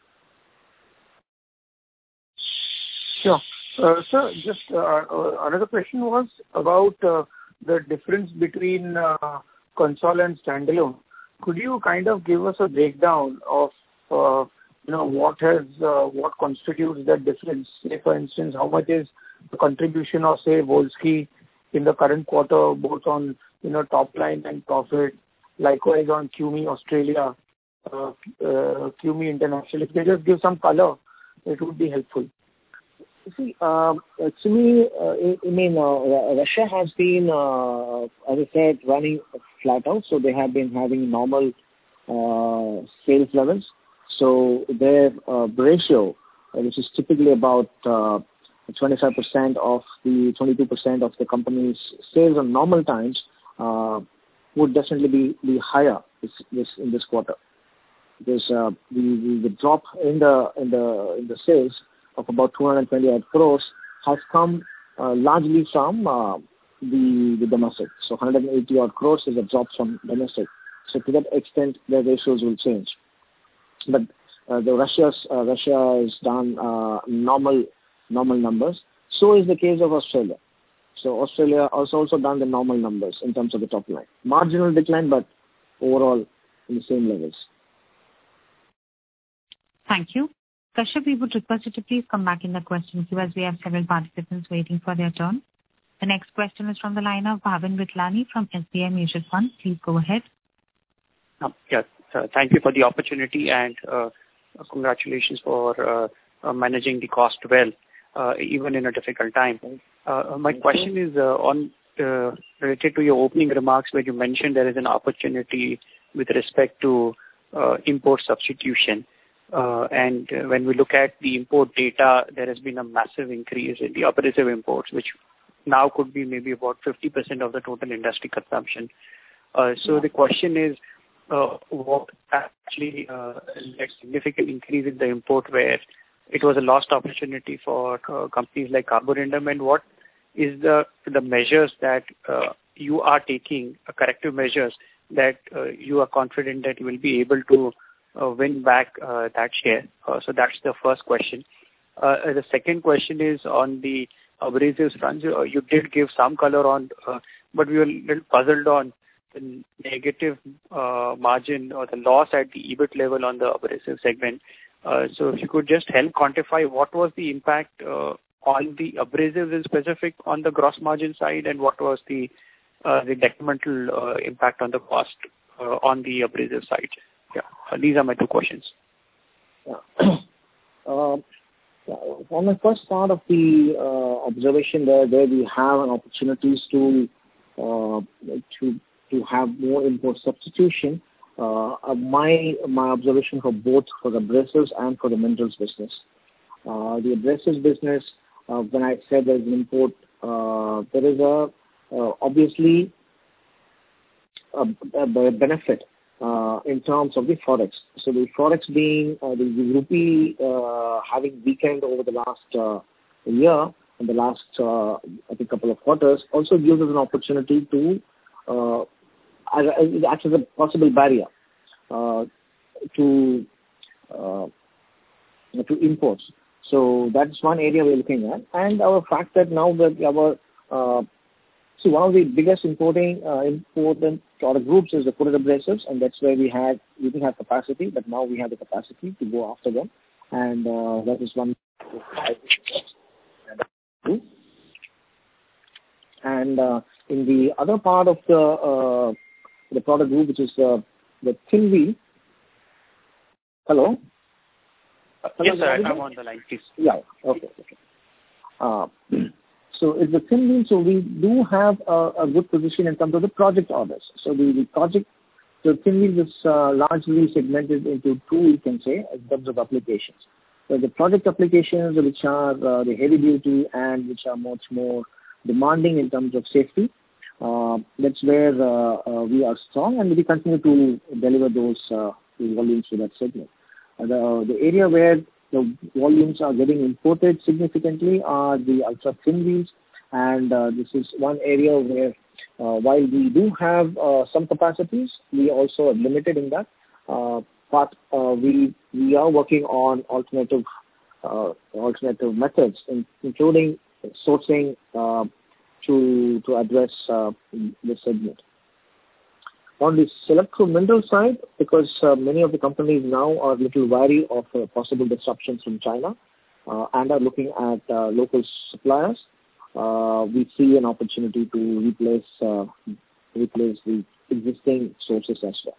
Sure. Uh, sir, just uh, uh, another question was about uh, the difference between uh, console and standalone. Could you kind of give us a breakdown of, uh, you know, what has, uh, what constitutes that difference? Say, for instance, how much is the contribution of, say, Wolsky in the current quarter, both on, you know, top line and profit, likewise on Q M I Australia, uh, uh, Q M I International. If they just give some color, it would be helpful. See, um, actually, uh, I, I mean, uh, Russia has been, uh, as I said, running flat out. So they have been having normal uh, sales levels. So their uh, ratio, uh, which is typically about uh, twenty-five percent of the twenty-two percent of the company's sales on normal times, uh, would definitely be, be higher this, this in this quarter. Because uh, the, the the drop in the in the in the sales of about two hundred twenty-eight crores has come uh, largely from uh, the the domestic. So one hundred eighty odd crores is a drop from domestic. So to that extent, the ratios will change. But uh, the Russia's uh, Russia has done uh, normal normal numbers. So is the case of Australia. So Australia has also done the normal numbers in terms of the top line. Marginal decline, but overall in the same levels. Thank you. Kashyap, we would request you to please come back in the question queue as we have several participants waiting for their turn. The next question is from the line of Bhavin Vithlani from S B I Mutual Fund. Please go ahead. Um, yes, uh, thank you for the opportunity and uh, congratulations for uh, uh, managing the cost well, uh, even in a difficult time. Uh, my question is uh, on uh, related to your opening remarks where you mentioned there is an opportunity with respect to uh, import substitution. Uh, and uh, when we look at the import data, there has been a massive increase in the abrasive imports, which now could be maybe about fifty percent of the total industry consumption. Uh, so yeah. The question is, uh, what actually uh, led significant increase in the import where it was a lost opportunity for uh, companies like Carborundum, and what is the the measures that uh, you are taking, uh, corrective measures that uh, you are confident that you will be able to uh, win back uh, that share? Uh, so that's the first question. Uh, the second question is on the abrasives front. You, you did give some color on, uh, but we were a little puzzled on the negative uh, margin or the loss at the E B I T level on the abrasive segment. Uh, so if you could just help quantify what was the impact uh, on the abrasives in specific on the gross margin side, and what was the uh, the detrimental uh, impact on the cost uh, on the abrasive side. Yeah, uh, these are my two questions. Yeah. uh, on the first part of the uh, observation there, there we have an opportunities to uh, to to have more import substitution. Uh, my my observation for both for the abrasives and for the minerals business. Uh, the abrasives business, uh, when I said there's an import, uh, there is a uh, obviously a, a benefit uh, in terms of the forex. So the forex being uh, the, the rupee uh, having weakened over the last uh, year and the last uh, I think couple of quarters also gives us an opportunity to uh, it acts as a possible barrier uh, to uh, to imports. So that's one area we're looking at, and our fact that now that our uh, see one of the biggest importing uh, important product groups is the coated abrasives, and that's where we had we didn't have capacity, but now we have the capacity to go after them, and uh, that is one. And uh, in the other part of the uh, the product group, which is uh, the thin wheel. Hello? Uh, yes, sir, I'm on the line, please. Yeah, okay. okay. Uh, so it's the thin wheel, so we do have a, a good position in terms of the project orders. So the, the project, the thin wheel is uh, largely segmented into two, you can say, in terms of applications. So the project applications, which are uh, the heavy duty and which are much more demanding in terms of safety. Uh, that's where uh, uh, we are strong, and we continue to deliver those uh, volumes to that segment. Uh, the, the area where the volumes are getting imported significantly are the ultra thin wheels, and uh, this is one area where uh, while we do have uh, some capacities, we also are limited in that. Uh, but uh, we we are working on alternative uh, alternative methods, in, including sourcing. Uh, to to address uh, this segment. On the selective mineral side, because uh, many of the companies now are a little wary of uh, possible disruptions from China uh, and are looking at uh, local suppliers, uh, we see an opportunity to replace uh, replace the existing sources as well.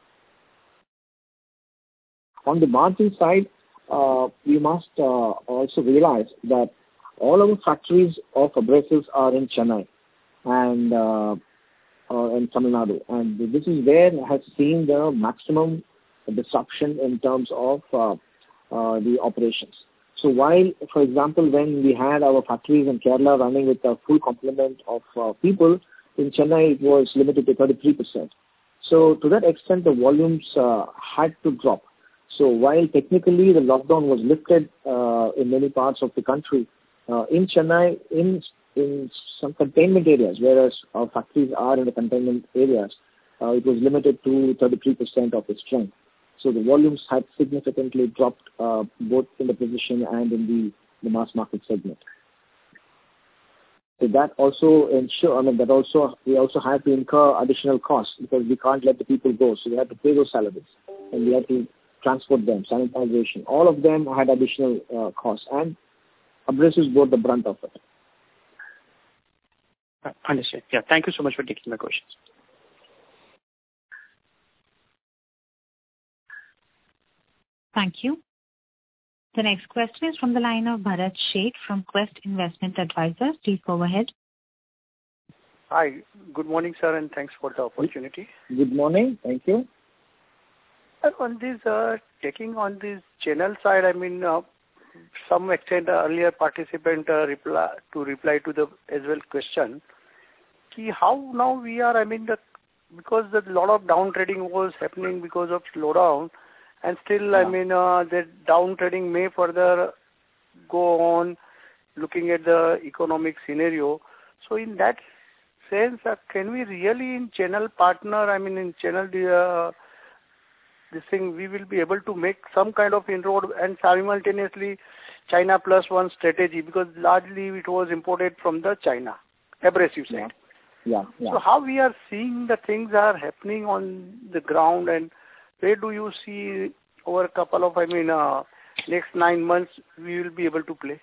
On the margin side, uh, we must uh, also realize that all our factories of abrasives are in Chennai and uh, uh, in Tamil Nadu, and this is where it has seen the maximum disruption in terms of uh, uh, the operations. So while, for example, when we had our factories in Kerala running with a full complement of uh, people, in Chennai it was limited to thirty-three percent. So to that extent, the volumes uh, had to drop. So while technically the lockdown was lifted uh, in many parts of the country, Uh, in Chennai, in in some containment areas, whereas our factories are in the containment areas, uh, it was limited to thirty-three percent of its strength. So the volumes had significantly dropped uh, both in the precision and in the, the mass market segment. So that also ensure, I mean, that also, we also had to incur additional costs because we can't let the people go. So we had to pay those salaries and we had to transport them, sanitization. All of them had additional uh, costs, and abrasives bore the brunt of it. Uh, understood. Yeah. Thank you so much for taking my questions. Thank you. The next question is from the line of Bharat Sheth from Quest Investment Advisors. Please go ahead. Hi. Good morning, sir, and thanks for the opportunity. Good morning. Thank you. On this, uh, taking on this channel side, I mean, uh, some extent uh, earlier participant uh, reply to reply to the as well question. Ki how now we are, I mean, the, because a lot of down trading was happening because of slowdown, and still, yeah. I mean, uh, the down trading may further go on looking at the economic scenario. So in that sense, uh, can we really in channel partner, I mean, in channel uh, this thing, we will be able to make some kind of inroad and simultaneously China plus one strategy, because largely it was imported from the China abrasive side. Yeah. Yeah, yeah. So how we are seeing the things are happening on the ground, and where do you see over a couple of, I mean, uh, next nine months we will be able to play?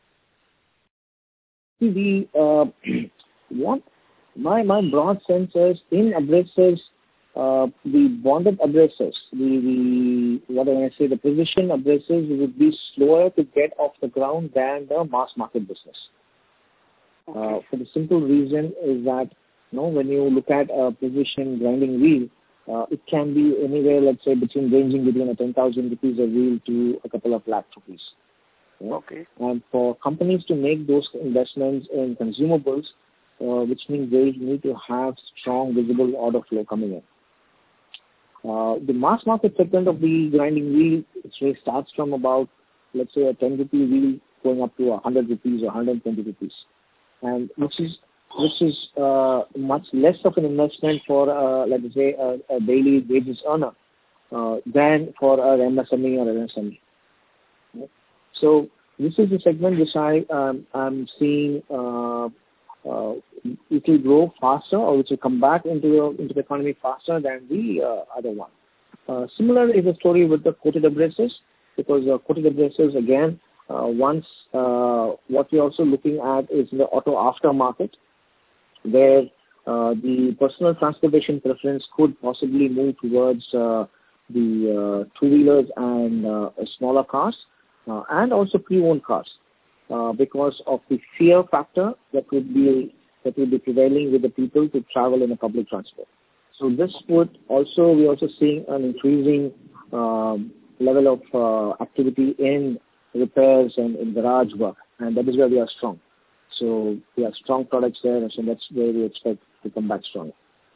The uh, what my my broad sense is in abrasives. Uh, the bonded abrasives, the, the what do I say, the precision abrasives would be slower to get off the ground than the mass market business. Okay. Uh, for the simple reason is that, you know, when you look at a precision grinding wheel, uh, it can be anywhere, let's say, between ranging between a ten thousand rupees a wheel to a couple of lakh rupees. Yeah? Okay. And for companies to make those investments in consumables, uh, which means they need to have strong visible order flow coming in. Uh, the mass market segment of the grinding wheel actually starts from about, let's say, a ten rupee wheel going up to one hundred rupees or one hundred twenty rupees, and which is which is uh, much less of an investment for, uh, let's say, a, a daily wages earner uh, than for an M S M E or an S M E. So this is the segment which I um, am seeing. Uh, Uh, it will grow faster, or it will come back into the, into the economy faster than the uh, other one. Uh, similar is the story with the coated abrasives, because uh, coated abrasives, again, uh, once uh, what we're also looking at is the auto aftermarket, where uh, the personal transportation preference could possibly move towards uh, the uh, two-wheelers and uh, smaller cars, uh, and also pre-owned cars. Uh, because of the fear factor that would be that would be prevailing with the people to travel in a public transport. So this would also, we're also seeing an increasing um, level of uh, activity in repairs and in garage work, and that is where we are strong. So we have strong products there, and so that's where we expect to come back strong.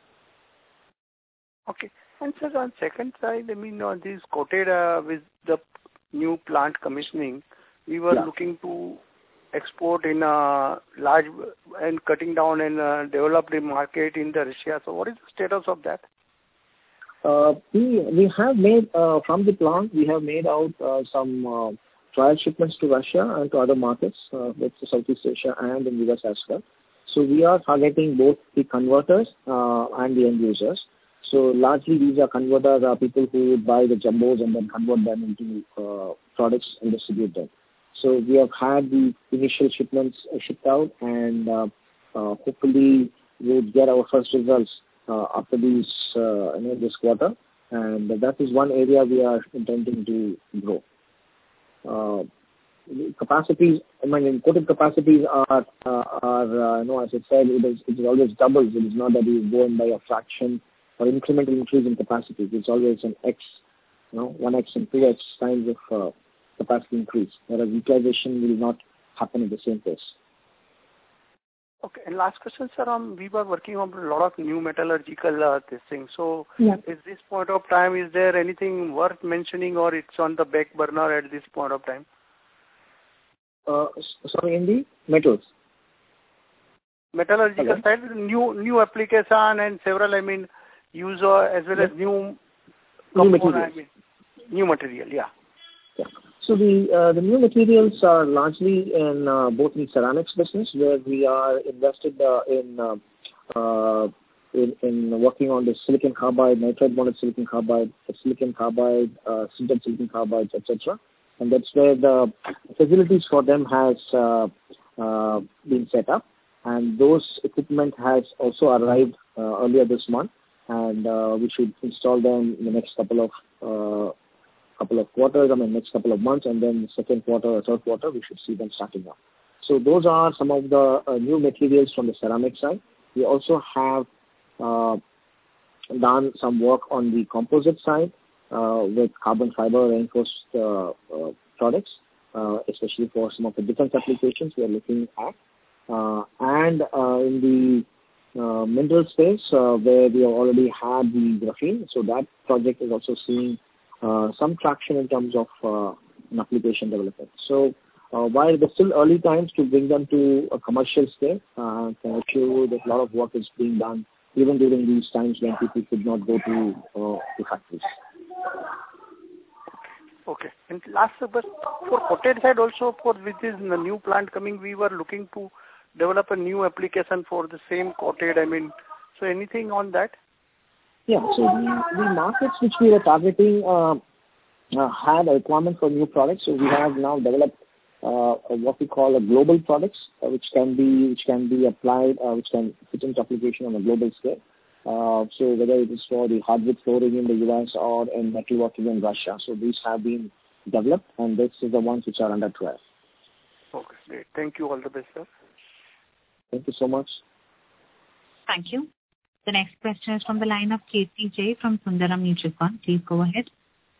Okay. And sir, on second side, I mean, on this coated uh, with the new plant commissioning, we were yeah. looking to export in a large and cutting down and uh, develop the market in the Russia. So what is the status of that? Uh, we we have made uh, from the plant we have made out uh, some uh, trial shipments to Russia and to other markets, uh, with Southeast Asia and in U S as well. So we are targeting both the converters uh, and the end users. So largely these are converters, are people who would buy the jumbos and then convert them into uh, products and distribute them. So we have had the initial shipments shipped out, and uh, uh, hopefully we will get our first results uh, after these, uh, you know, this quarter, and that is one area we are intending to grow. Uh, capacities, I mean, coated capacities are, uh, are uh, you know, as I said, it is, it is always doubles. It is not that you go in by a fraction or incremental increase in capacity. It's always an X, you know, one X and two X times of uh, capacity increase, whereas utilization will not happen at the same pace. Okay, and last question, sir. Um, we were working on a lot of new metallurgical uh, this thing. So, yeah. At this point of time, is there anything worth mentioning, or it's on the back burner at this point of time? Uh, sorry, in the metals. Metallurgical Hello? side, new new application and several, I mean, use uh, as well as new New materials. I mean, new material, yeah. Yeah. So the uh, the new materials are largely in uh, both in ceramics business, where we are invested uh, in, uh, uh, in in working on the silicon carbide, nitride bonded silicon carbide, silicon carbide, uh, sintered silicon carbide, et cetera. And that's where the facilities for them has uh, uh, been set up, and those equipment has also arrived uh, earlier this month, and uh, we should install them in the next couple of uh, couple of quarters, I mean next couple of months, and then the second quarter or third quarter we should see them starting up. So those are some of the uh, new materials from the ceramic side. We also have uh, done some work on the composite side uh, with carbon fiber reinforced uh, uh, products, uh, especially for some of the defense applications we are looking at. Uh, and uh, in the uh, mineral space uh, where we have already had the graphene, so that project is also seeing uh, some traction in terms of uh, an application development. So uh, while it's still early times to bring them to a commercial scale, uh, can assure you that a lot of work is being done even during these times when people could not go to uh, the factories. Okay. And last, but for coated side also, for which is the new plant coming, we were looking to develop a new application for the same coated. I mean, so anything on that? Yeah. So the, the markets which we were targeting uh, uh, had a requirement for new products. So we have now developed uh, what we call a global products, uh, which can be which can be applied, uh, which can fit into application on a global scale. Uh, so whether it is for the hardwood flooring in the U S or in metalworking in Russia, so these have been developed, and this is the ones which are under trial. Okay, great. Thank you. All the best, sir. Thank you so much. Thank you. The next question is from the line of K T J from Sundaram Mutual Fund. Please go ahead.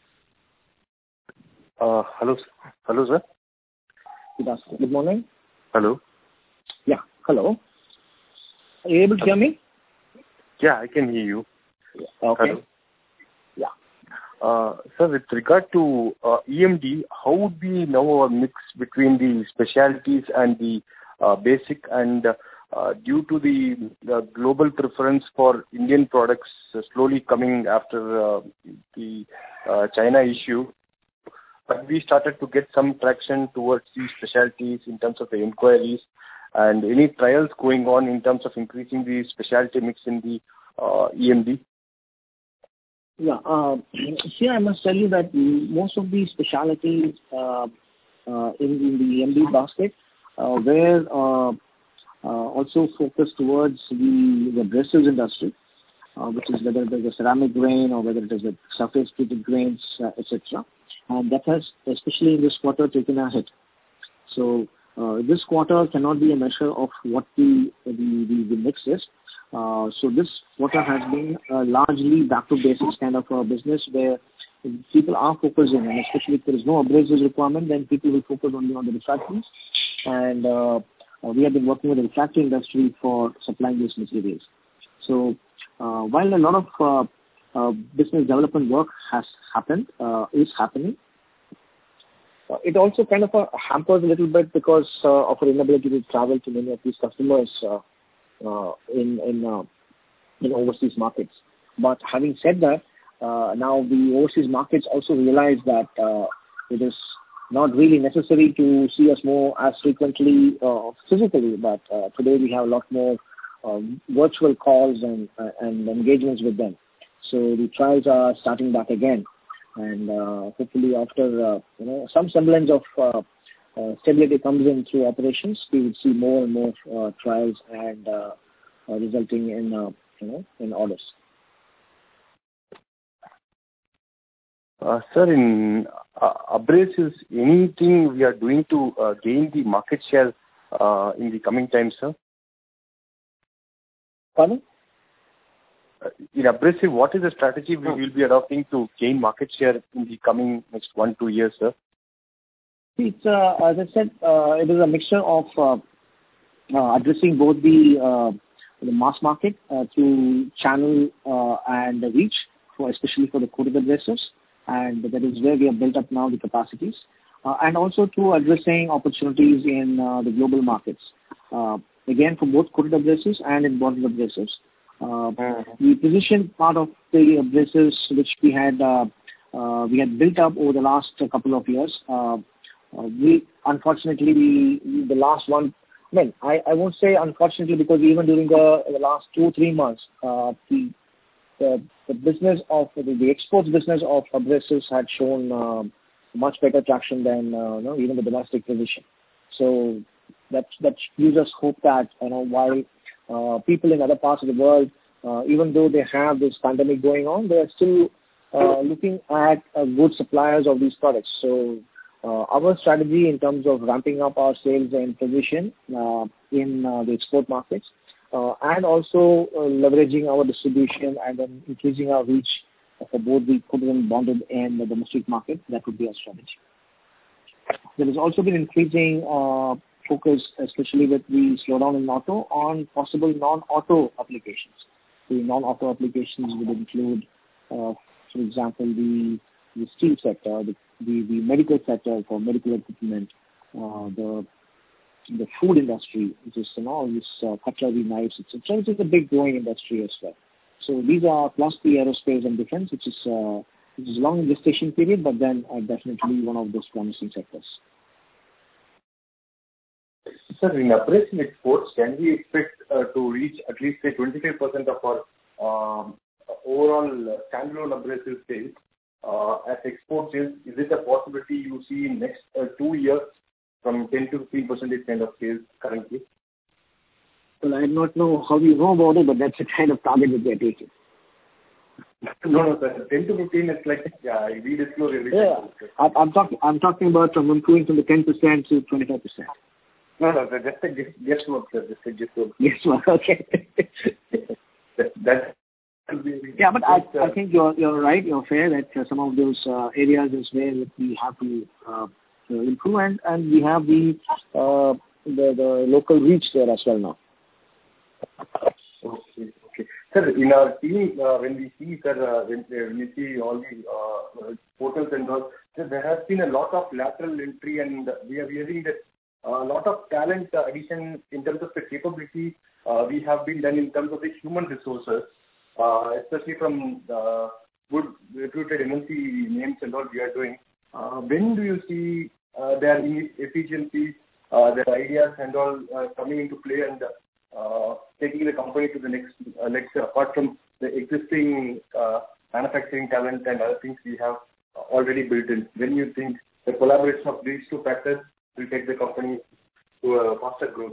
Uh, hello, hello, sir. Good afternoon. Good morning. Hello. Yeah. Hello. Are you able to hear me? Yeah, I can hear you. Yeah. Okay. Hello. Yeah. Uh, sir, with regard to uh, E M D, how would we know our mix between the specialties and the uh, basic, and uh, due to the, the global preference for Indian products uh, slowly coming after uh, the uh, China issue, but we started to get some traction towards these specialties in terms of the inquiries, and any trials going on in terms of increasing the specialty mix in the uh, E M D? Yeah. Uh, here I must tell you that most of the specialties uh, uh, in, in the E M D basket uh, were uh, uh, also focused towards the, the abrasives industry, uh, which is whether it is a ceramic grain or whether it is a surface treated grains, uh, et cetera. And that has, especially in this quarter, taken a hit. So uh, this quarter cannot be a measure of what the the, the, the mix is. Uh, so this quarter has been uh, largely back to basics kind of a business where people are focusing, and especially if there is no abrasives requirement, then people will focus only on the refractories. And uh, uh, we have been working with the refractory industry for supplying these materials. So uh, while a lot of uh, uh, business development work has happened, uh, is happening, uh, it also kind of uh, hampers a little bit because uh, of our inability to travel to many of these customers uh, uh, in in, uh, in overseas markets. But having said that, uh, now the overseas markets also realize that uh, it is not really necessary to see us more as frequently uh, physically, but uh, today we have a lot more um, virtual calls and uh, and engagements with them. So the trials are starting back again, and uh, hopefully after uh, you know some semblance of uh, uh, stability comes in through operations, we will see more and more uh, trials and uh, uh, resulting in uh, you know in orders. Uh, sir, in uh, abrasives, anything we are doing to uh, gain the market share uh, in the coming time, sir? Pardon? Uh, in abrasive, what is the strategy we will be adopting to gain market share in the coming next one, two years, sir? It's, uh, as I said, uh, it is a mixture of uh, uh, addressing both the, uh, the mass market uh, through channel uh, and reach, for especially for the coated abrasives, and that is where we have built up now the capacities, uh, and also through addressing opportunities in uh, the global markets. Uh, again, for both coated abrasives and in bonded abrasives. Uh, the precision part of the abrasives, which we had uh, uh, we had built up over the last couple of years, uh, uh, we unfortunately we, the last one. I mean, I, I won't say unfortunately, because even during the, the last two three months, uh, the, the the business of the, the exports business of abrasives had shown uh, much better traction than uh, you know, even the domestic position. So that that gives us hope that you know while uh, people in other parts of the world, uh, even though they have this pandemic going on, they are still uh, looking at uh, good suppliers of these products. So uh, our strategy in terms of ramping up our sales and position uh, in uh, the export markets, uh, and also uh, leveraging our distribution and then increasing our reach for both the coated and bonded and the domestic market, that would be our strategy. There has also been increasing uh, focus, especially with the slowdown in auto, on possible non-auto applications. The non-auto applications would include, uh, for example, the, the steel sector, the, the, the medical sector for medical equipment, uh, the the food industry, which is you know this uh, cutlery knives, et cetera. Which is a big growing industry as well. So these are plus the aerospace and defense, which is uh, which is long gestation period, but then uh, definitely one of those promising sectors. Sir, in abrasive exports, can we expect uh, to reach at least say twenty-five percent of our um, overall standalone abrasive sales uh, as export sales? Is it a possibility you see in next uh, two years from ten to fifteen percent kind of sales currently? Well, I do not know how you know about it, but that's the kind of target that we are taking. No, no, sir. ten to fifteen is like, yeah, we disclose everything. Yeah, I, I'm talking. I'm talking about from improving from the ten percent to twenty-five percent. No, no, sir. Just a guess, guesswork, sir. Just a guesswork. Guesswork. Okay. that, that yeah, but I, I think you're you're right. You're fair that uh, some of those uh, areas is where we have to uh, improve, and and we have the uh, the the local reach there as well now. Okay, okay. Sir, in our team, uh, when we see, sir, uh, when, uh, when we see all the uh, portals and all, sir, there has been a lot of lateral entry, and we are hearing that a uh, lot of talent uh, addition in terms of the capability uh, we have been done in terms of the human resources, uh, especially from uh, good reputed M N C names and all we are doing. Uh, when do you see uh, their efficiencies, uh, their ideas and all uh, coming into play and uh, taking the company to the next uh, next apart from the existing uh, manufacturing talent and other things we have already built in? When you think the collaboration of these two factors will take the company to a faster growth?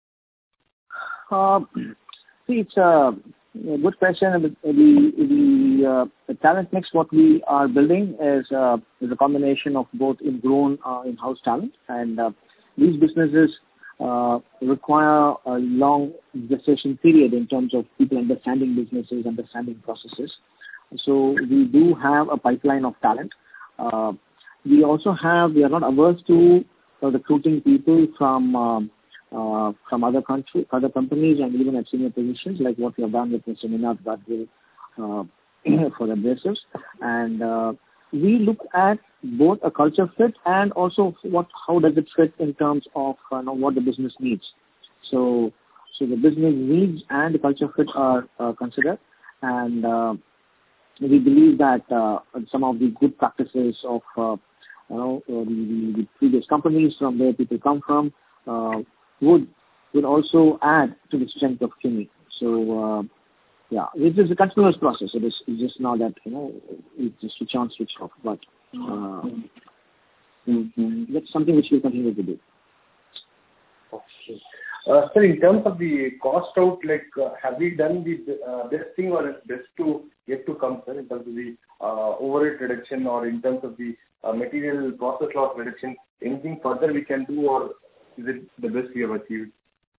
Uh, see, it's a, a good question. The the, the, uh, the talent mix what we are building is uh, is a combination of both ingrown uh, in-house talent, and uh, these businesses uh, require a long gestation period in terms of people understanding businesses, understanding processes. So we do have a pipeline of talent. Uh, we also have, we are not averse to uh, recruiting people from um, uh, from other country, other companies, and even at senior positions, like what we have done with Mister Ninad Gadgil uh, for abrasives. And uh, we look at both a culture fit and also what how does it fit in terms of uh, you know, what the business needs. So, so the business needs and the culture fit are uh, considered, and uh, we believe that uh, some of the good practices of uh, you know uh, the, the previous companies from where people come from uh, would would also add to the strength of CUMI. So uh, yeah, it is a continuous process. It is it's just not that you know it's just switch on, switch off, but uh, mm-hmm. that's something which we continue to do. Okay. Uh, sir, in terms of the cost out, like uh, have we done the uh, best thing or is best to yet to come, sir, in terms of the uh, overhead reduction or in terms of the uh, material process loss reduction? Anything further we can do, or is it the best we have achieved?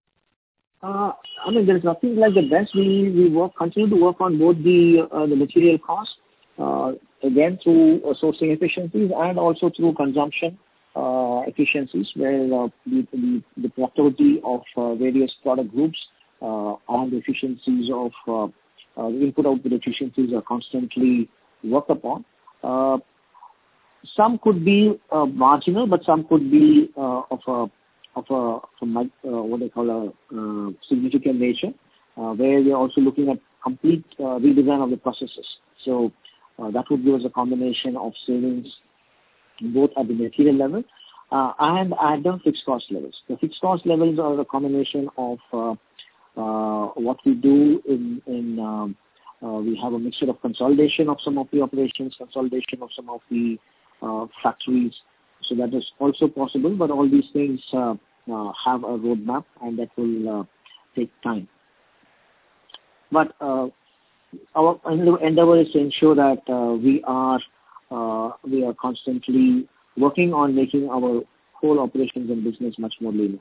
Uh, I mean, there is nothing like the best. We we work continue to work on both the uh, the material cost, uh, again through uh, sourcing efficiencies and also through consumption uh, efficiencies, where uh, the, the the productivity of uh, various product groups uh, and the efficiencies of uh, uh, input-output efficiencies are constantly worked upon. Uh, some could be uh, marginal, but some could be uh, of a of a, of a uh, what they call a uh, significant nature, uh, where we are also looking at complete uh, redesign of the processes. So uh, that would give us a combination of savings both at the material level uh, and at the fixed cost levels. The fixed cost levels are a combination of uh, uh, what we do in, in um, uh, we have a mixture of consolidation of some of the operations, consolidation of some of the uh, factories. So that is also possible, but all these things uh, uh, have a roadmap, and that will uh, take time. But uh, our endeavor is to ensure that uh, we are uh, we are constantly working on making our whole operations and business much more leaner.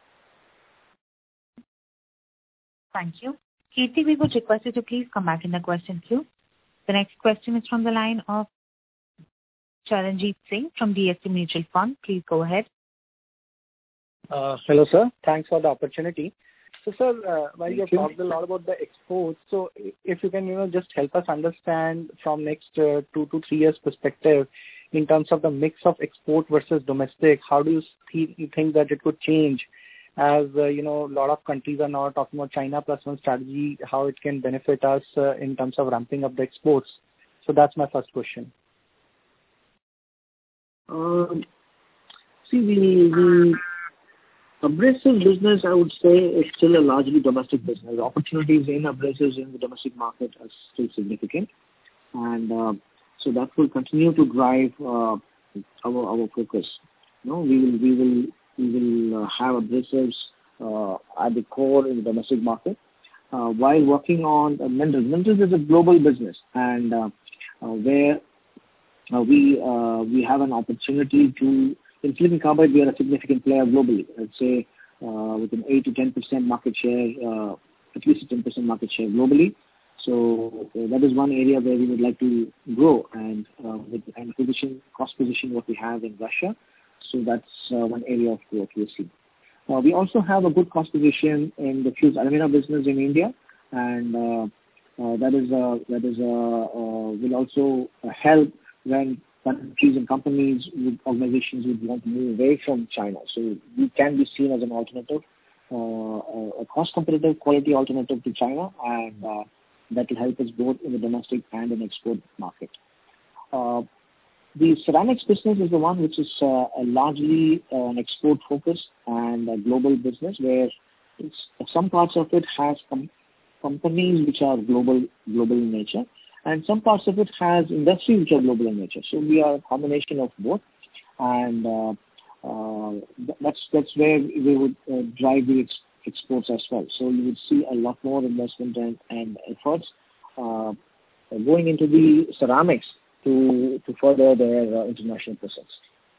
Thank you. Kirti, we would request you to please come back in the question queue. The next question is from the line of Charanjit Singh from D S C Mutual Fund. Please go ahead. Uh, hello, sir. Thanks for the opportunity. So, sir, uh, while you have you. talked a lot about the exports, so if you can, you know, just help us understand from next uh, two to three years perspective, in terms of the mix of export versus domestic, how do you, th- you think that it could change as, uh, you know, a lot of countries are now talking about China plus one strategy, how it can benefit us uh, in terms of ramping up the exports? So that's my first question. Um, see, the, the abrasive business, I would say, is still a largely domestic business. Opportunities in abrasives in the domestic market are still significant, and uh, so that will continue to drive uh, our our focus. You know, we will we will we will uh, have abrasives uh, at the core in the domestic market, uh, while working on uh, minerals. Minerals is a global business, and uh, uh, where Uh, we uh, we have an opportunity to, in silicon carbide, we are a significant player globally. I'd say uh, with an eight to ten percent market share, uh, at least a ten percent market share globally. So uh, that is one area where we would like to grow, and uh, with the kind of position, cost position what we have in Russia. So that's uh, one area of growth we see. Uh, we also have a good cost position in the fused alumina business in India, and uh, uh, that is uh, that is uh, uh, will also uh, help when countries and companies, with organizations would want to move away from China. So we can be seen as an alternative, uh, a cost-competitive quality alternative to China, and uh, that will help us both in the domestic and in export market. Uh, the ceramics business is the one which is uh, a largely uh, an export focus and a global business, where it's, some parts of it has com- companies which are global global in nature, and some parts of it has industries which are global in nature. So we are a combination of both, and uh, uh, that's that's where we would uh, drive the ex- exports as well. So you would see a lot more investment and, and efforts uh, going into the ceramics to to further their uh, international presence.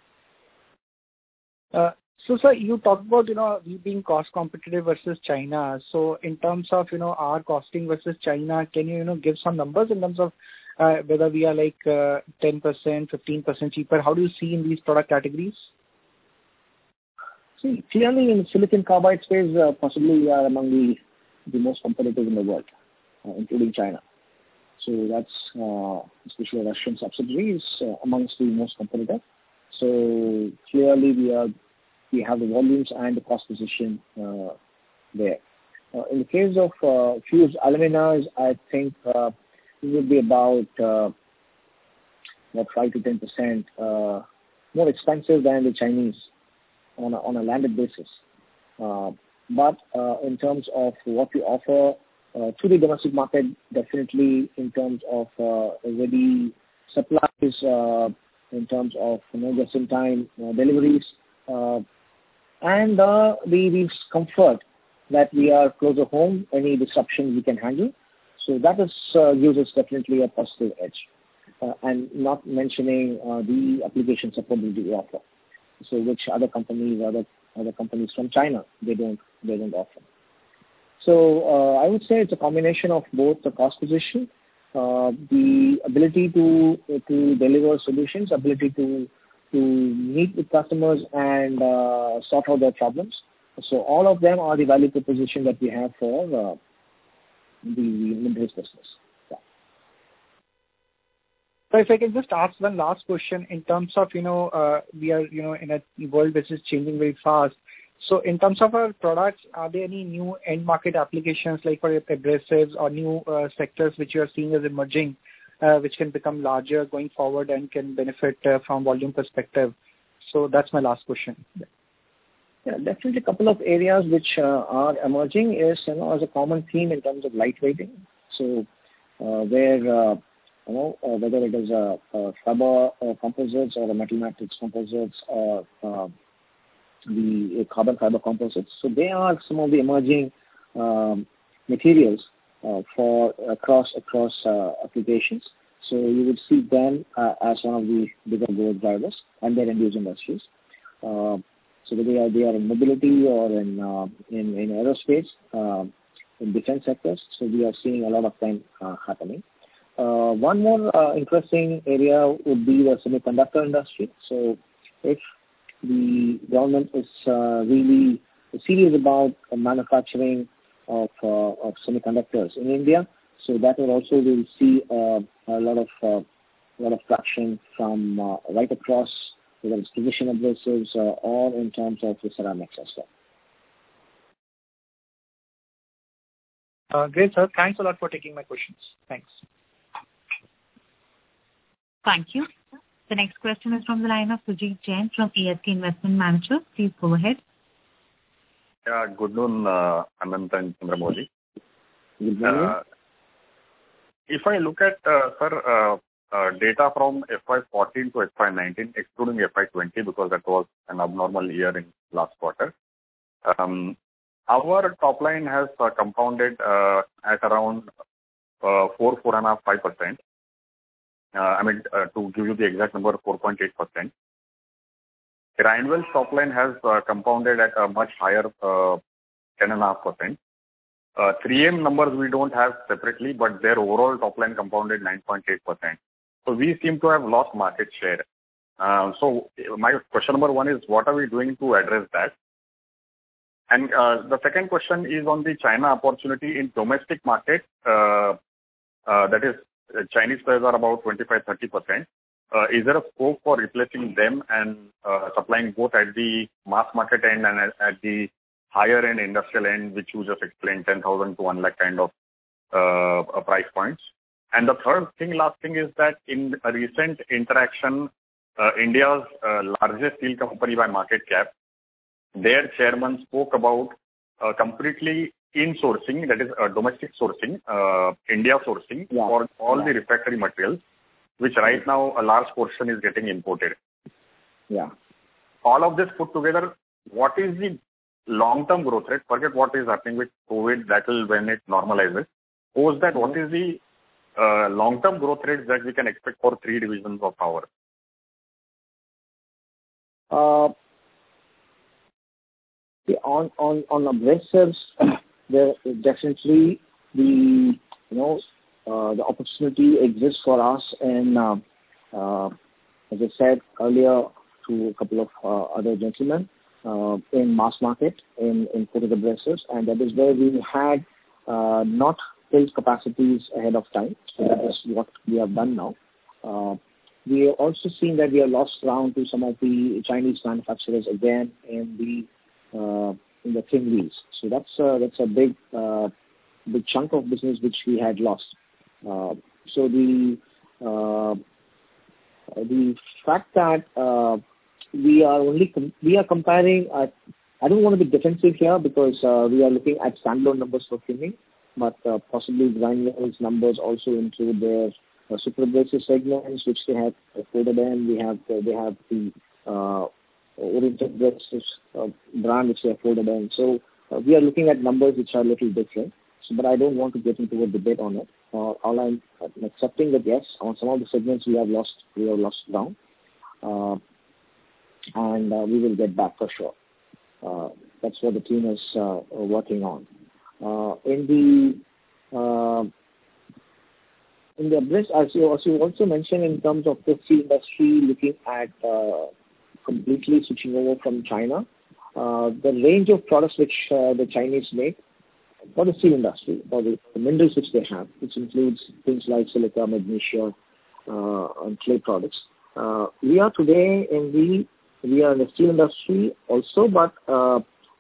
Uh, so, sir, you talked about, you know, we being cost competitive versus China. So, in terms of, you know, our costing versus China, can you, you know, give some numbers in terms of uh, whether we are like uh, ten percent, fifteen percent cheaper? How do you see in these product categories? See, clearly in silicon carbide space, uh, possibly we are among the, the most competitive in the world, uh, including China. So that's, uh, especially Russian subsidiaries, uh, amongst the most competitive. So clearly we are we have the volumes and the cost position uh, there. Uh, in the case of uh, fused alumina, I think uh, it would be about uh, about five to ten percent uh, more expensive than the Chinese on a, on a landed basis. Uh, but uh, in terms of what we offer uh, to the domestic market, definitely in terms of uh, ready supplies, uh, in terms of, you know, just-in-time uh, deliveries, uh, and uh, the, the comfort that we are closer home, any disruption we can handle. So that is uh, gives us definitely a positive edge. Uh, and not mentioning uh, the application support that we offer, so which other companies, other other companies from China, they don't they don't offer. So uh, I would say it's a combination of both the cost position, uh, the ability to to deliver solutions, ability to to meet with customers and uh, sort out their problems. So all of them are the value proposition that we have for uh, the minerals business. Yeah. So if I can just ask one last question in terms of, you know, uh, we are, you know, in a world which is changing very fast. So in terms of our products, are there any new end market applications like for abrasives or new uh, sectors which you are seeing as emerging, uh, which can become larger going forward and can benefit uh, from volume perspective? So that's my last question. Yeah, definitely a couple of areas which uh, are emerging is, you know, as a common theme in terms of lightweighting. So uh, where, uh, you know, uh, whether it is a, a rubber uh, composites or a metal matrix composites or uh, the carbon fiber composites. So they are some of the emerging um, materials uh, for across across uh, applications. So you would see them uh, as one of the bigger growth drivers and their end-use industries. Uh, so they are they are in mobility or in uh, in, in aerospace, uh, in defense sectors. So we are seeing a lot of them uh, happening. Uh, one more uh, interesting area would be the semiconductor industry. So if the government is uh, really serious about uh, manufacturing of, uh, of semiconductors in India. So that will also will see uh, a lot of uh, lot of traction from uh, right across, whether it's precision abrasives uh, or in terms of the ceramics as well. Uh, great, sir. Thanks a lot for taking my questions. Thanks. Thank you. The next question is from the line of Sujit Jain from A S K Investment Managers. Please go ahead. Yeah, good noon, uh, Anant and Chandramouli. Good morning. Uh, if I look at, uh, sir, uh, uh, data from F Y fourteen to F Y nineteen, excluding F Y twenty because that was an abnormal year in last quarter, um, our top line has uh, compounded uh, at around uh, four, four and a half, five percent. Uh, I mean, uh, to give you the exact number, four point eight percent. Rheinwell's top line has uh, compounded at a much higher uh, ten point five percent. Uh, three M numbers we don't have separately, but their overall top line compounded nine point eight percent. So we seem to have lost market share. Uh, so my question number one is, what are we doing to address that? And uh, the second question is on the China opportunity in domestic market. Uh, uh, that is, Chinese players are about twenty-five to thirty percent. Uh, is there a scope for replacing them and uh, supplying both at the mass market end and at, at the higher end industrial end, which you just explained, ten thousand to one lakh kind of uh, price points? And the third thing, last thing is that in a recent interaction, uh, India's uh, largest steel company by market cap, their chairman spoke about uh, completely in-sourcing, that is uh, domestic sourcing, uh, India sourcing yeah. for all yeah. the refractory materials, which right now a large portion is getting imported. Yeah. All of this put together, what is the long-term growth rate? Forget what is happening with COVID, that will when it normalizes. Post that, mm-hmm. what is the uh, long-term growth rate that we can expect for three divisions of power? Uh, on on on abrasives, there definitely the you know uh, the opportunity exists for us, and uh, uh, as I said earlier to a couple of uh, other gentlemen, uh, in mass market in in coated abrasives, and that is where we had uh, not built capacities ahead of time. So that is what we have done now. Uh, we have also seen that we have lost ground to some of the Chinese manufacturers again in the Uh, in the thin wheels. So that's uh, that's a big uh, big chunk of business which we had lost. Uh, so the uh, the fact that uh, we are only com- we are comparing. At, I don't want to be defensive here because uh, we are looking at standalone numbers for filming, but uh, possibly Rheinwell's numbers also include their uh, super abrasive segments which they have quoted in. We have uh, they have the uh, oriented abrasives uh, brand which they have quoted in. So uh, we are looking at numbers which are a little different. So, but I don't want to get into a debate on it. Uh, all I'm accepting that yes, on some of the segments we have lost, we have lost ground, uh, and uh, we will get back for sure. Uh, that's what the team is uh, working on. Uh, in the uh, in the abrasive, as you, as you also mentioned, in terms of the steel industry, looking at uh, completely switching over from China, uh, the range of products which uh, the Chinese make for the steel industry, for the, the minerals which they have, which includes things like silica, magnesia, uh, and clay products. Uh, we are today in the we are in the steel industry also, but uh,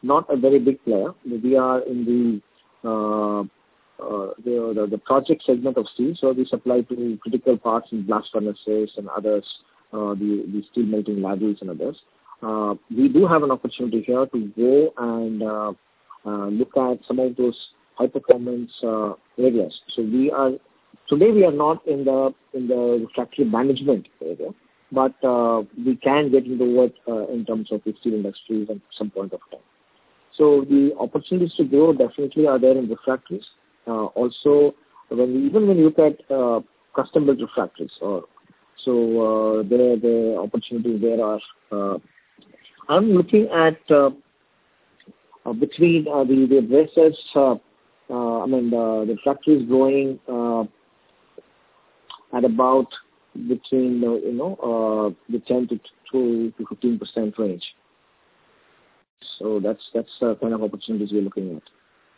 not a very big player. We are in the uh, uh, the, the the project segment of steel, so we supply to critical parts in blast furnaces and others, uh, the the steel melting ladles and others. Uh, we do have an opportunity here to go and uh, uh, look at some of those high performance uh, areas. So we are today we are not in the in the factory management area, but uh, we can get into it uh, in terms of the steel industries at some point of time. So the opportunities to grow definitely are there in refractories. Uh, also, when we, even when you look at uh, custom built refractories, or so uh, the the opportunities there are. Uh, I'm looking at uh, uh, between uh, the the abrasives. Uh, uh, I mean the the refractories growing uh, at about between uh, you know uh, the ten to to fifteen percent range. So that's that's uh, kind of opportunities we're looking at.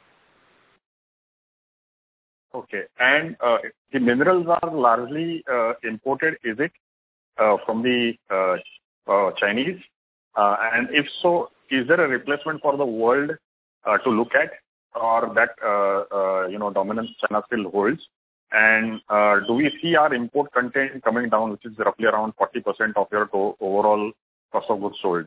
Okay. And uh, the minerals are largely uh, imported, is it, uh, from the uh, uh, Chinese? Uh, and if so, is there a replacement for the world uh, to look at, or that uh, uh, you know dominance China still holds? And uh, do we see our import content coming down, which is roughly around forty percent of your to- overall cost of goods sold?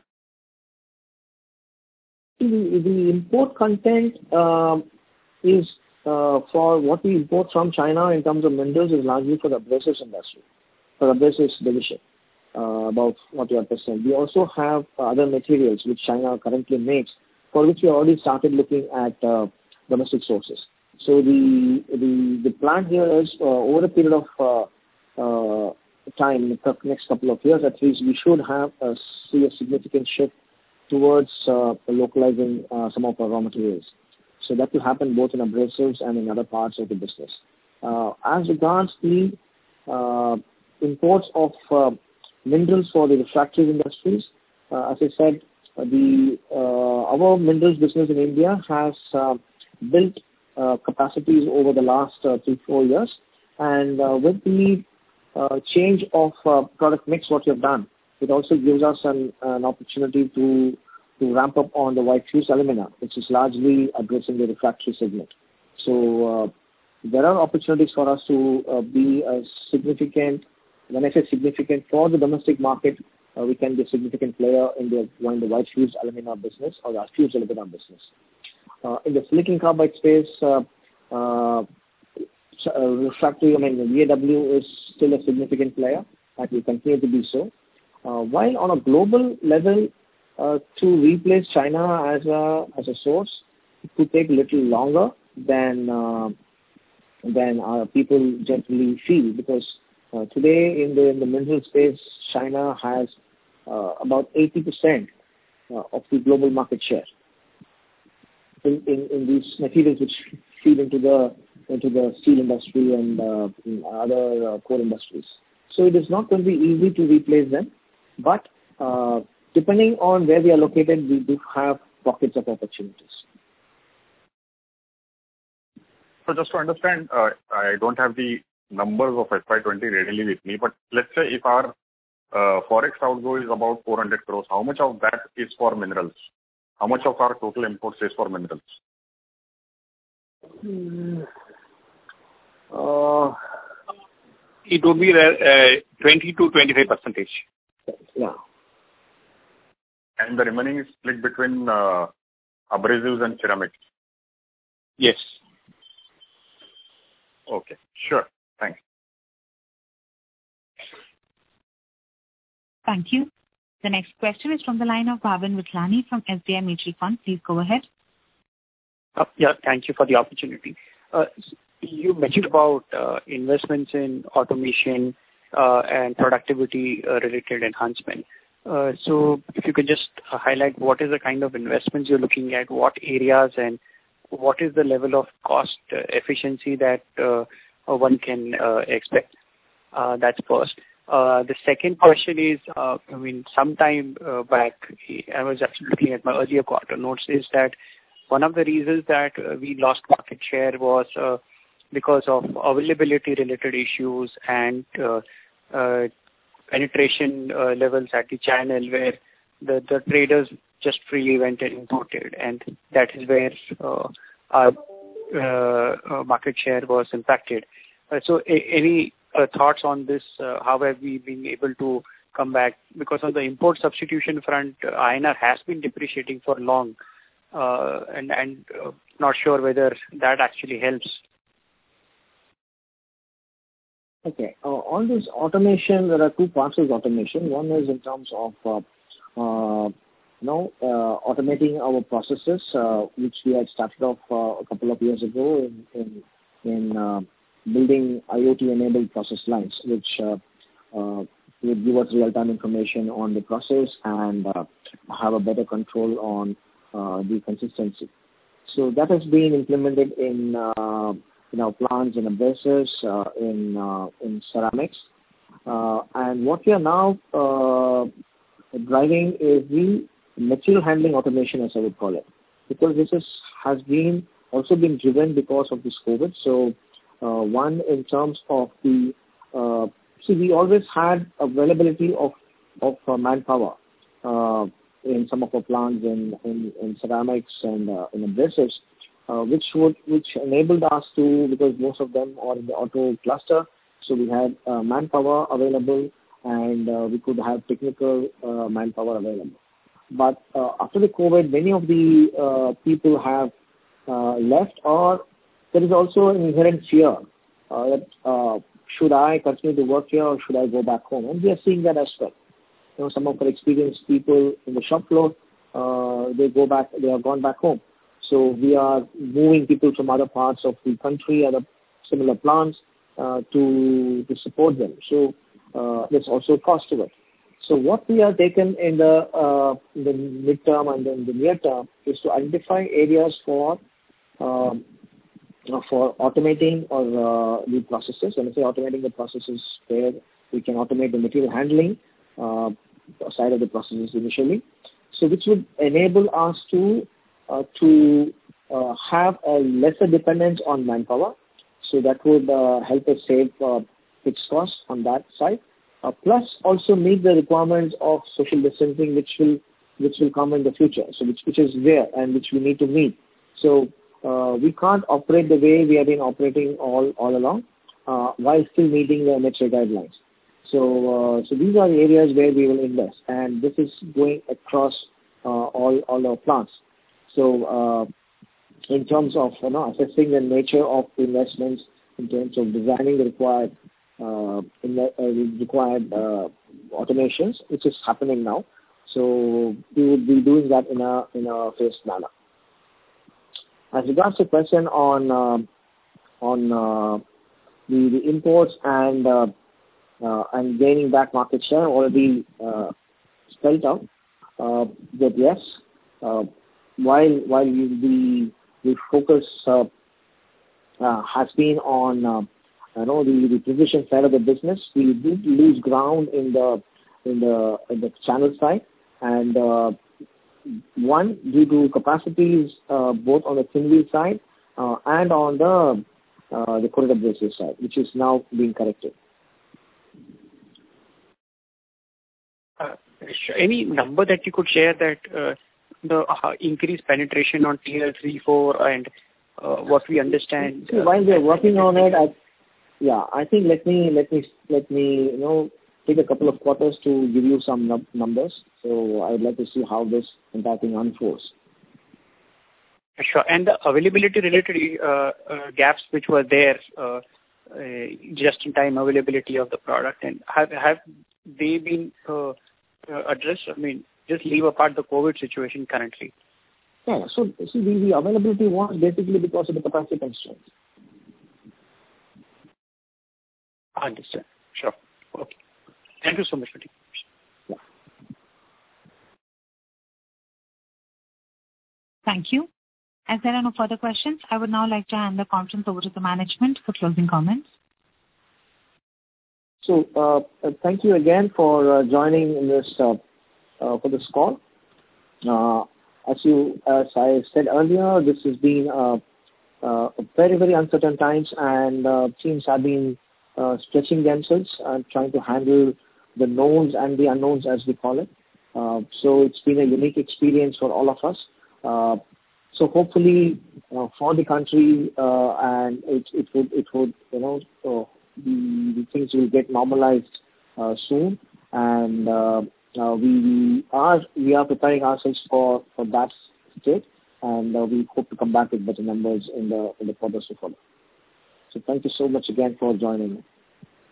The, the import content uh, is uh, for what we import from China in terms of minerals is largely for the abrasives industry, for the abrasives division, uh, about forty percent. We also have other materials which China currently makes, for which we already started looking at uh, domestic sources. So the the, the plan here is uh, over a period of uh, uh, time, the next couple of years at least, we should have uh, see a significant shift towards uh, localizing uh, some of our raw materials. So that will happen both in abrasives and in other parts of the business. Uh, as regards the uh, imports of uh, minerals for the refractory industries, uh, as I said, uh, the uh, our minerals business in India has uh, built uh, capacities over the last uh, three, four years. And uh, with the uh, change of uh, product mix, what we have done, it also gives us an, an opportunity to to ramp up on the white fused alumina, which is largely addressing the refractory segment. So uh, there are opportunities for us to uh, be a significant, when I say significant for the domestic market, uh, we can be a significant player in the, in the white fused alumina business or the fused alumina business. Uh, in the silicon carbide space, uh, uh, refractory, I mean, V A W is still a significant player and will continue to be so. Uh, while on a global level, uh, to replace China as a as a source, it could take a little longer than uh, than uh, people generally feel, because uh, today in the in the mineral space, China has uh, about eighty percent uh, of the global market share in, in, in these materials which feed into the into the steel industry and uh, in other uh, core industries. So it is not going to be easy to replace them. But uh, depending on where we are located, we do have pockets of opportunities. So just to understand, uh, I don't have the numbers of F Y twenty readily with me, but let's say if our uh, forex outgo is about four hundred crores, how much of that is for minerals? How much of our total imports is for minerals? Hmm. Uh, it would be uh, twenty to twenty-five percentage. Yeah. And the remaining is split between uh, abrasives and ceramics? Yes. Okay, sure. Thanks. Thank you. The next question is from the line of Bhavin Vithlani from S B I Mutual Fund. Please go ahead. Uh, yeah, thank you for the opportunity. Uh, you mentioned about uh, investments in automation uh, and productivity uh, related enhancement. Uh, so if you could just uh, highlight what is the kind of investments you're looking at, what areas, and what is the level of cost uh, efficiency that uh, one can uh, expect. Uh, that's first. Uh, the second question is, uh, I mean, sometime uh, back, I was actually looking at my earlier quarter notes, is that one of the reasons that uh, we lost market share was uh, because of availability related issues and uh, uh, penetration uh, levels at the channel, where the, the traders just freely went and imported, and that is where uh, our uh, uh, market share was impacted. Uh, so, a- any uh, thoughts on this? Uh, how have we been able to come back? Because on the import substitution front, uh, I N R has been depreciating for long, uh, and and uh, not sure whether that actually helps. Okay. Uh, on this automation, there are two parts of automation. One is in terms of uh, uh, you know, uh, automating our processes, uh, which we had started off uh, a couple of years ago in in, in uh, building IoT-enabled process lines, which uh, uh, would give us real-time information on the process and uh, have a better control on uh, the consistency. So that has been implemented in uh, in our plants, in abrasives, uh, in uh, in ceramics, uh, and what we are now uh, driving is the material handling automation, as I would call it, because this is, has been also been driven because of this COVID. So uh, one, in terms of the uh, see, we always had availability of of uh, manpower uh, in some of our plants in in, in ceramics and uh, in abrasives. Uh, which would which enabled us to, because most of them are in the auto cluster, so we had uh, manpower available, and uh, we could have technical uh, manpower available. But uh, after the COVID, many of the uh, people have uh, left, or there is also an inherent fear uh, that uh, should I continue to work here or should I go back home? And we are seeing that as well. You know, some of our experienced people in the shop floor, uh, they go back, they have gone back home. So we are moving people from other parts of the country, other similar plants, uh, to to support them. So uh, there's also a cost to it. So what we have taken in the uh, in the midterm and then the near term is to identify areas for um, for automating or uh, the processes. When I say automating the processes, where we can automate the material handling uh, side of the processes initially. So which would enable us to Uh, to uh, have a lesser dependence on manpower. So that would uh, help us save uh, fixed costs on that side. Uh, plus also meet the requirements of social distancing, which will which will come in the future. So which which is there and which we need to meet. So uh, we can't operate the way we have been operating all all along, uh, while still meeting the M H A guidelines. So uh, so these are the areas where we will invest, and this is going across uh, all all our plants. So, uh, in terms of you know assessing the nature of the investments, in terms of designing the required uh, in the, uh, required uh, automations, which is happening now. So we would be doing that in a in a phased manner. As regards to the question on uh, on uh, the, the imports and uh, uh, and gaining back market share, already uh, spelled out uh, that yes. Uh, While while we, the the focus uh, uh, has been on uh, you know the, the precision side of the business, we did lose ground in the in the in the channel side, and uh, one due to capacities uh, both on the thin wheel side uh, and on the uh, the coated abrasive side, which is now being corrected. Uh, any number that you could share that uh, the uh, increased penetration on tier three, four, and uh, what we understand. See, while we are working on it, I, yeah, I think let me let me let me you know take a couple of quarters to give you some num- numbers. So I would like to see how this entire thing unfolds. Sure, and the availability related uh, uh, gaps which were there, uh, uh, just-in-time availability of the product, and have have they been uh, uh, addressed? I mean, just leave apart the COVID situation currently. Yeah, so see, the, the availability was basically because of the capacity constraints. Understand. Sure. Okay. Thank you so much for taking the yeah. Thank you. As there are no further questions, I would now like to hand the conference over to the management for closing comments. So, uh, thank you again for uh, joining in this uh, Uh, for this call. Uh, as you, as I said earlier, this has been uh, uh, very, very uncertain times, and uh, teams have been uh, stretching themselves and trying to handle the knowns and the unknowns, as we call it. Uh, so it's been a unique experience for all of us. Uh, so hopefully uh, for the country uh, and it, it would it would you know uh, the, the things will get normalized uh, soon, and uh, uh, we, we are we are preparing ourselves for, for that state, and uh, we hope to come back with better numbers in the in the quarters to follow. So thank you so much again for joining me.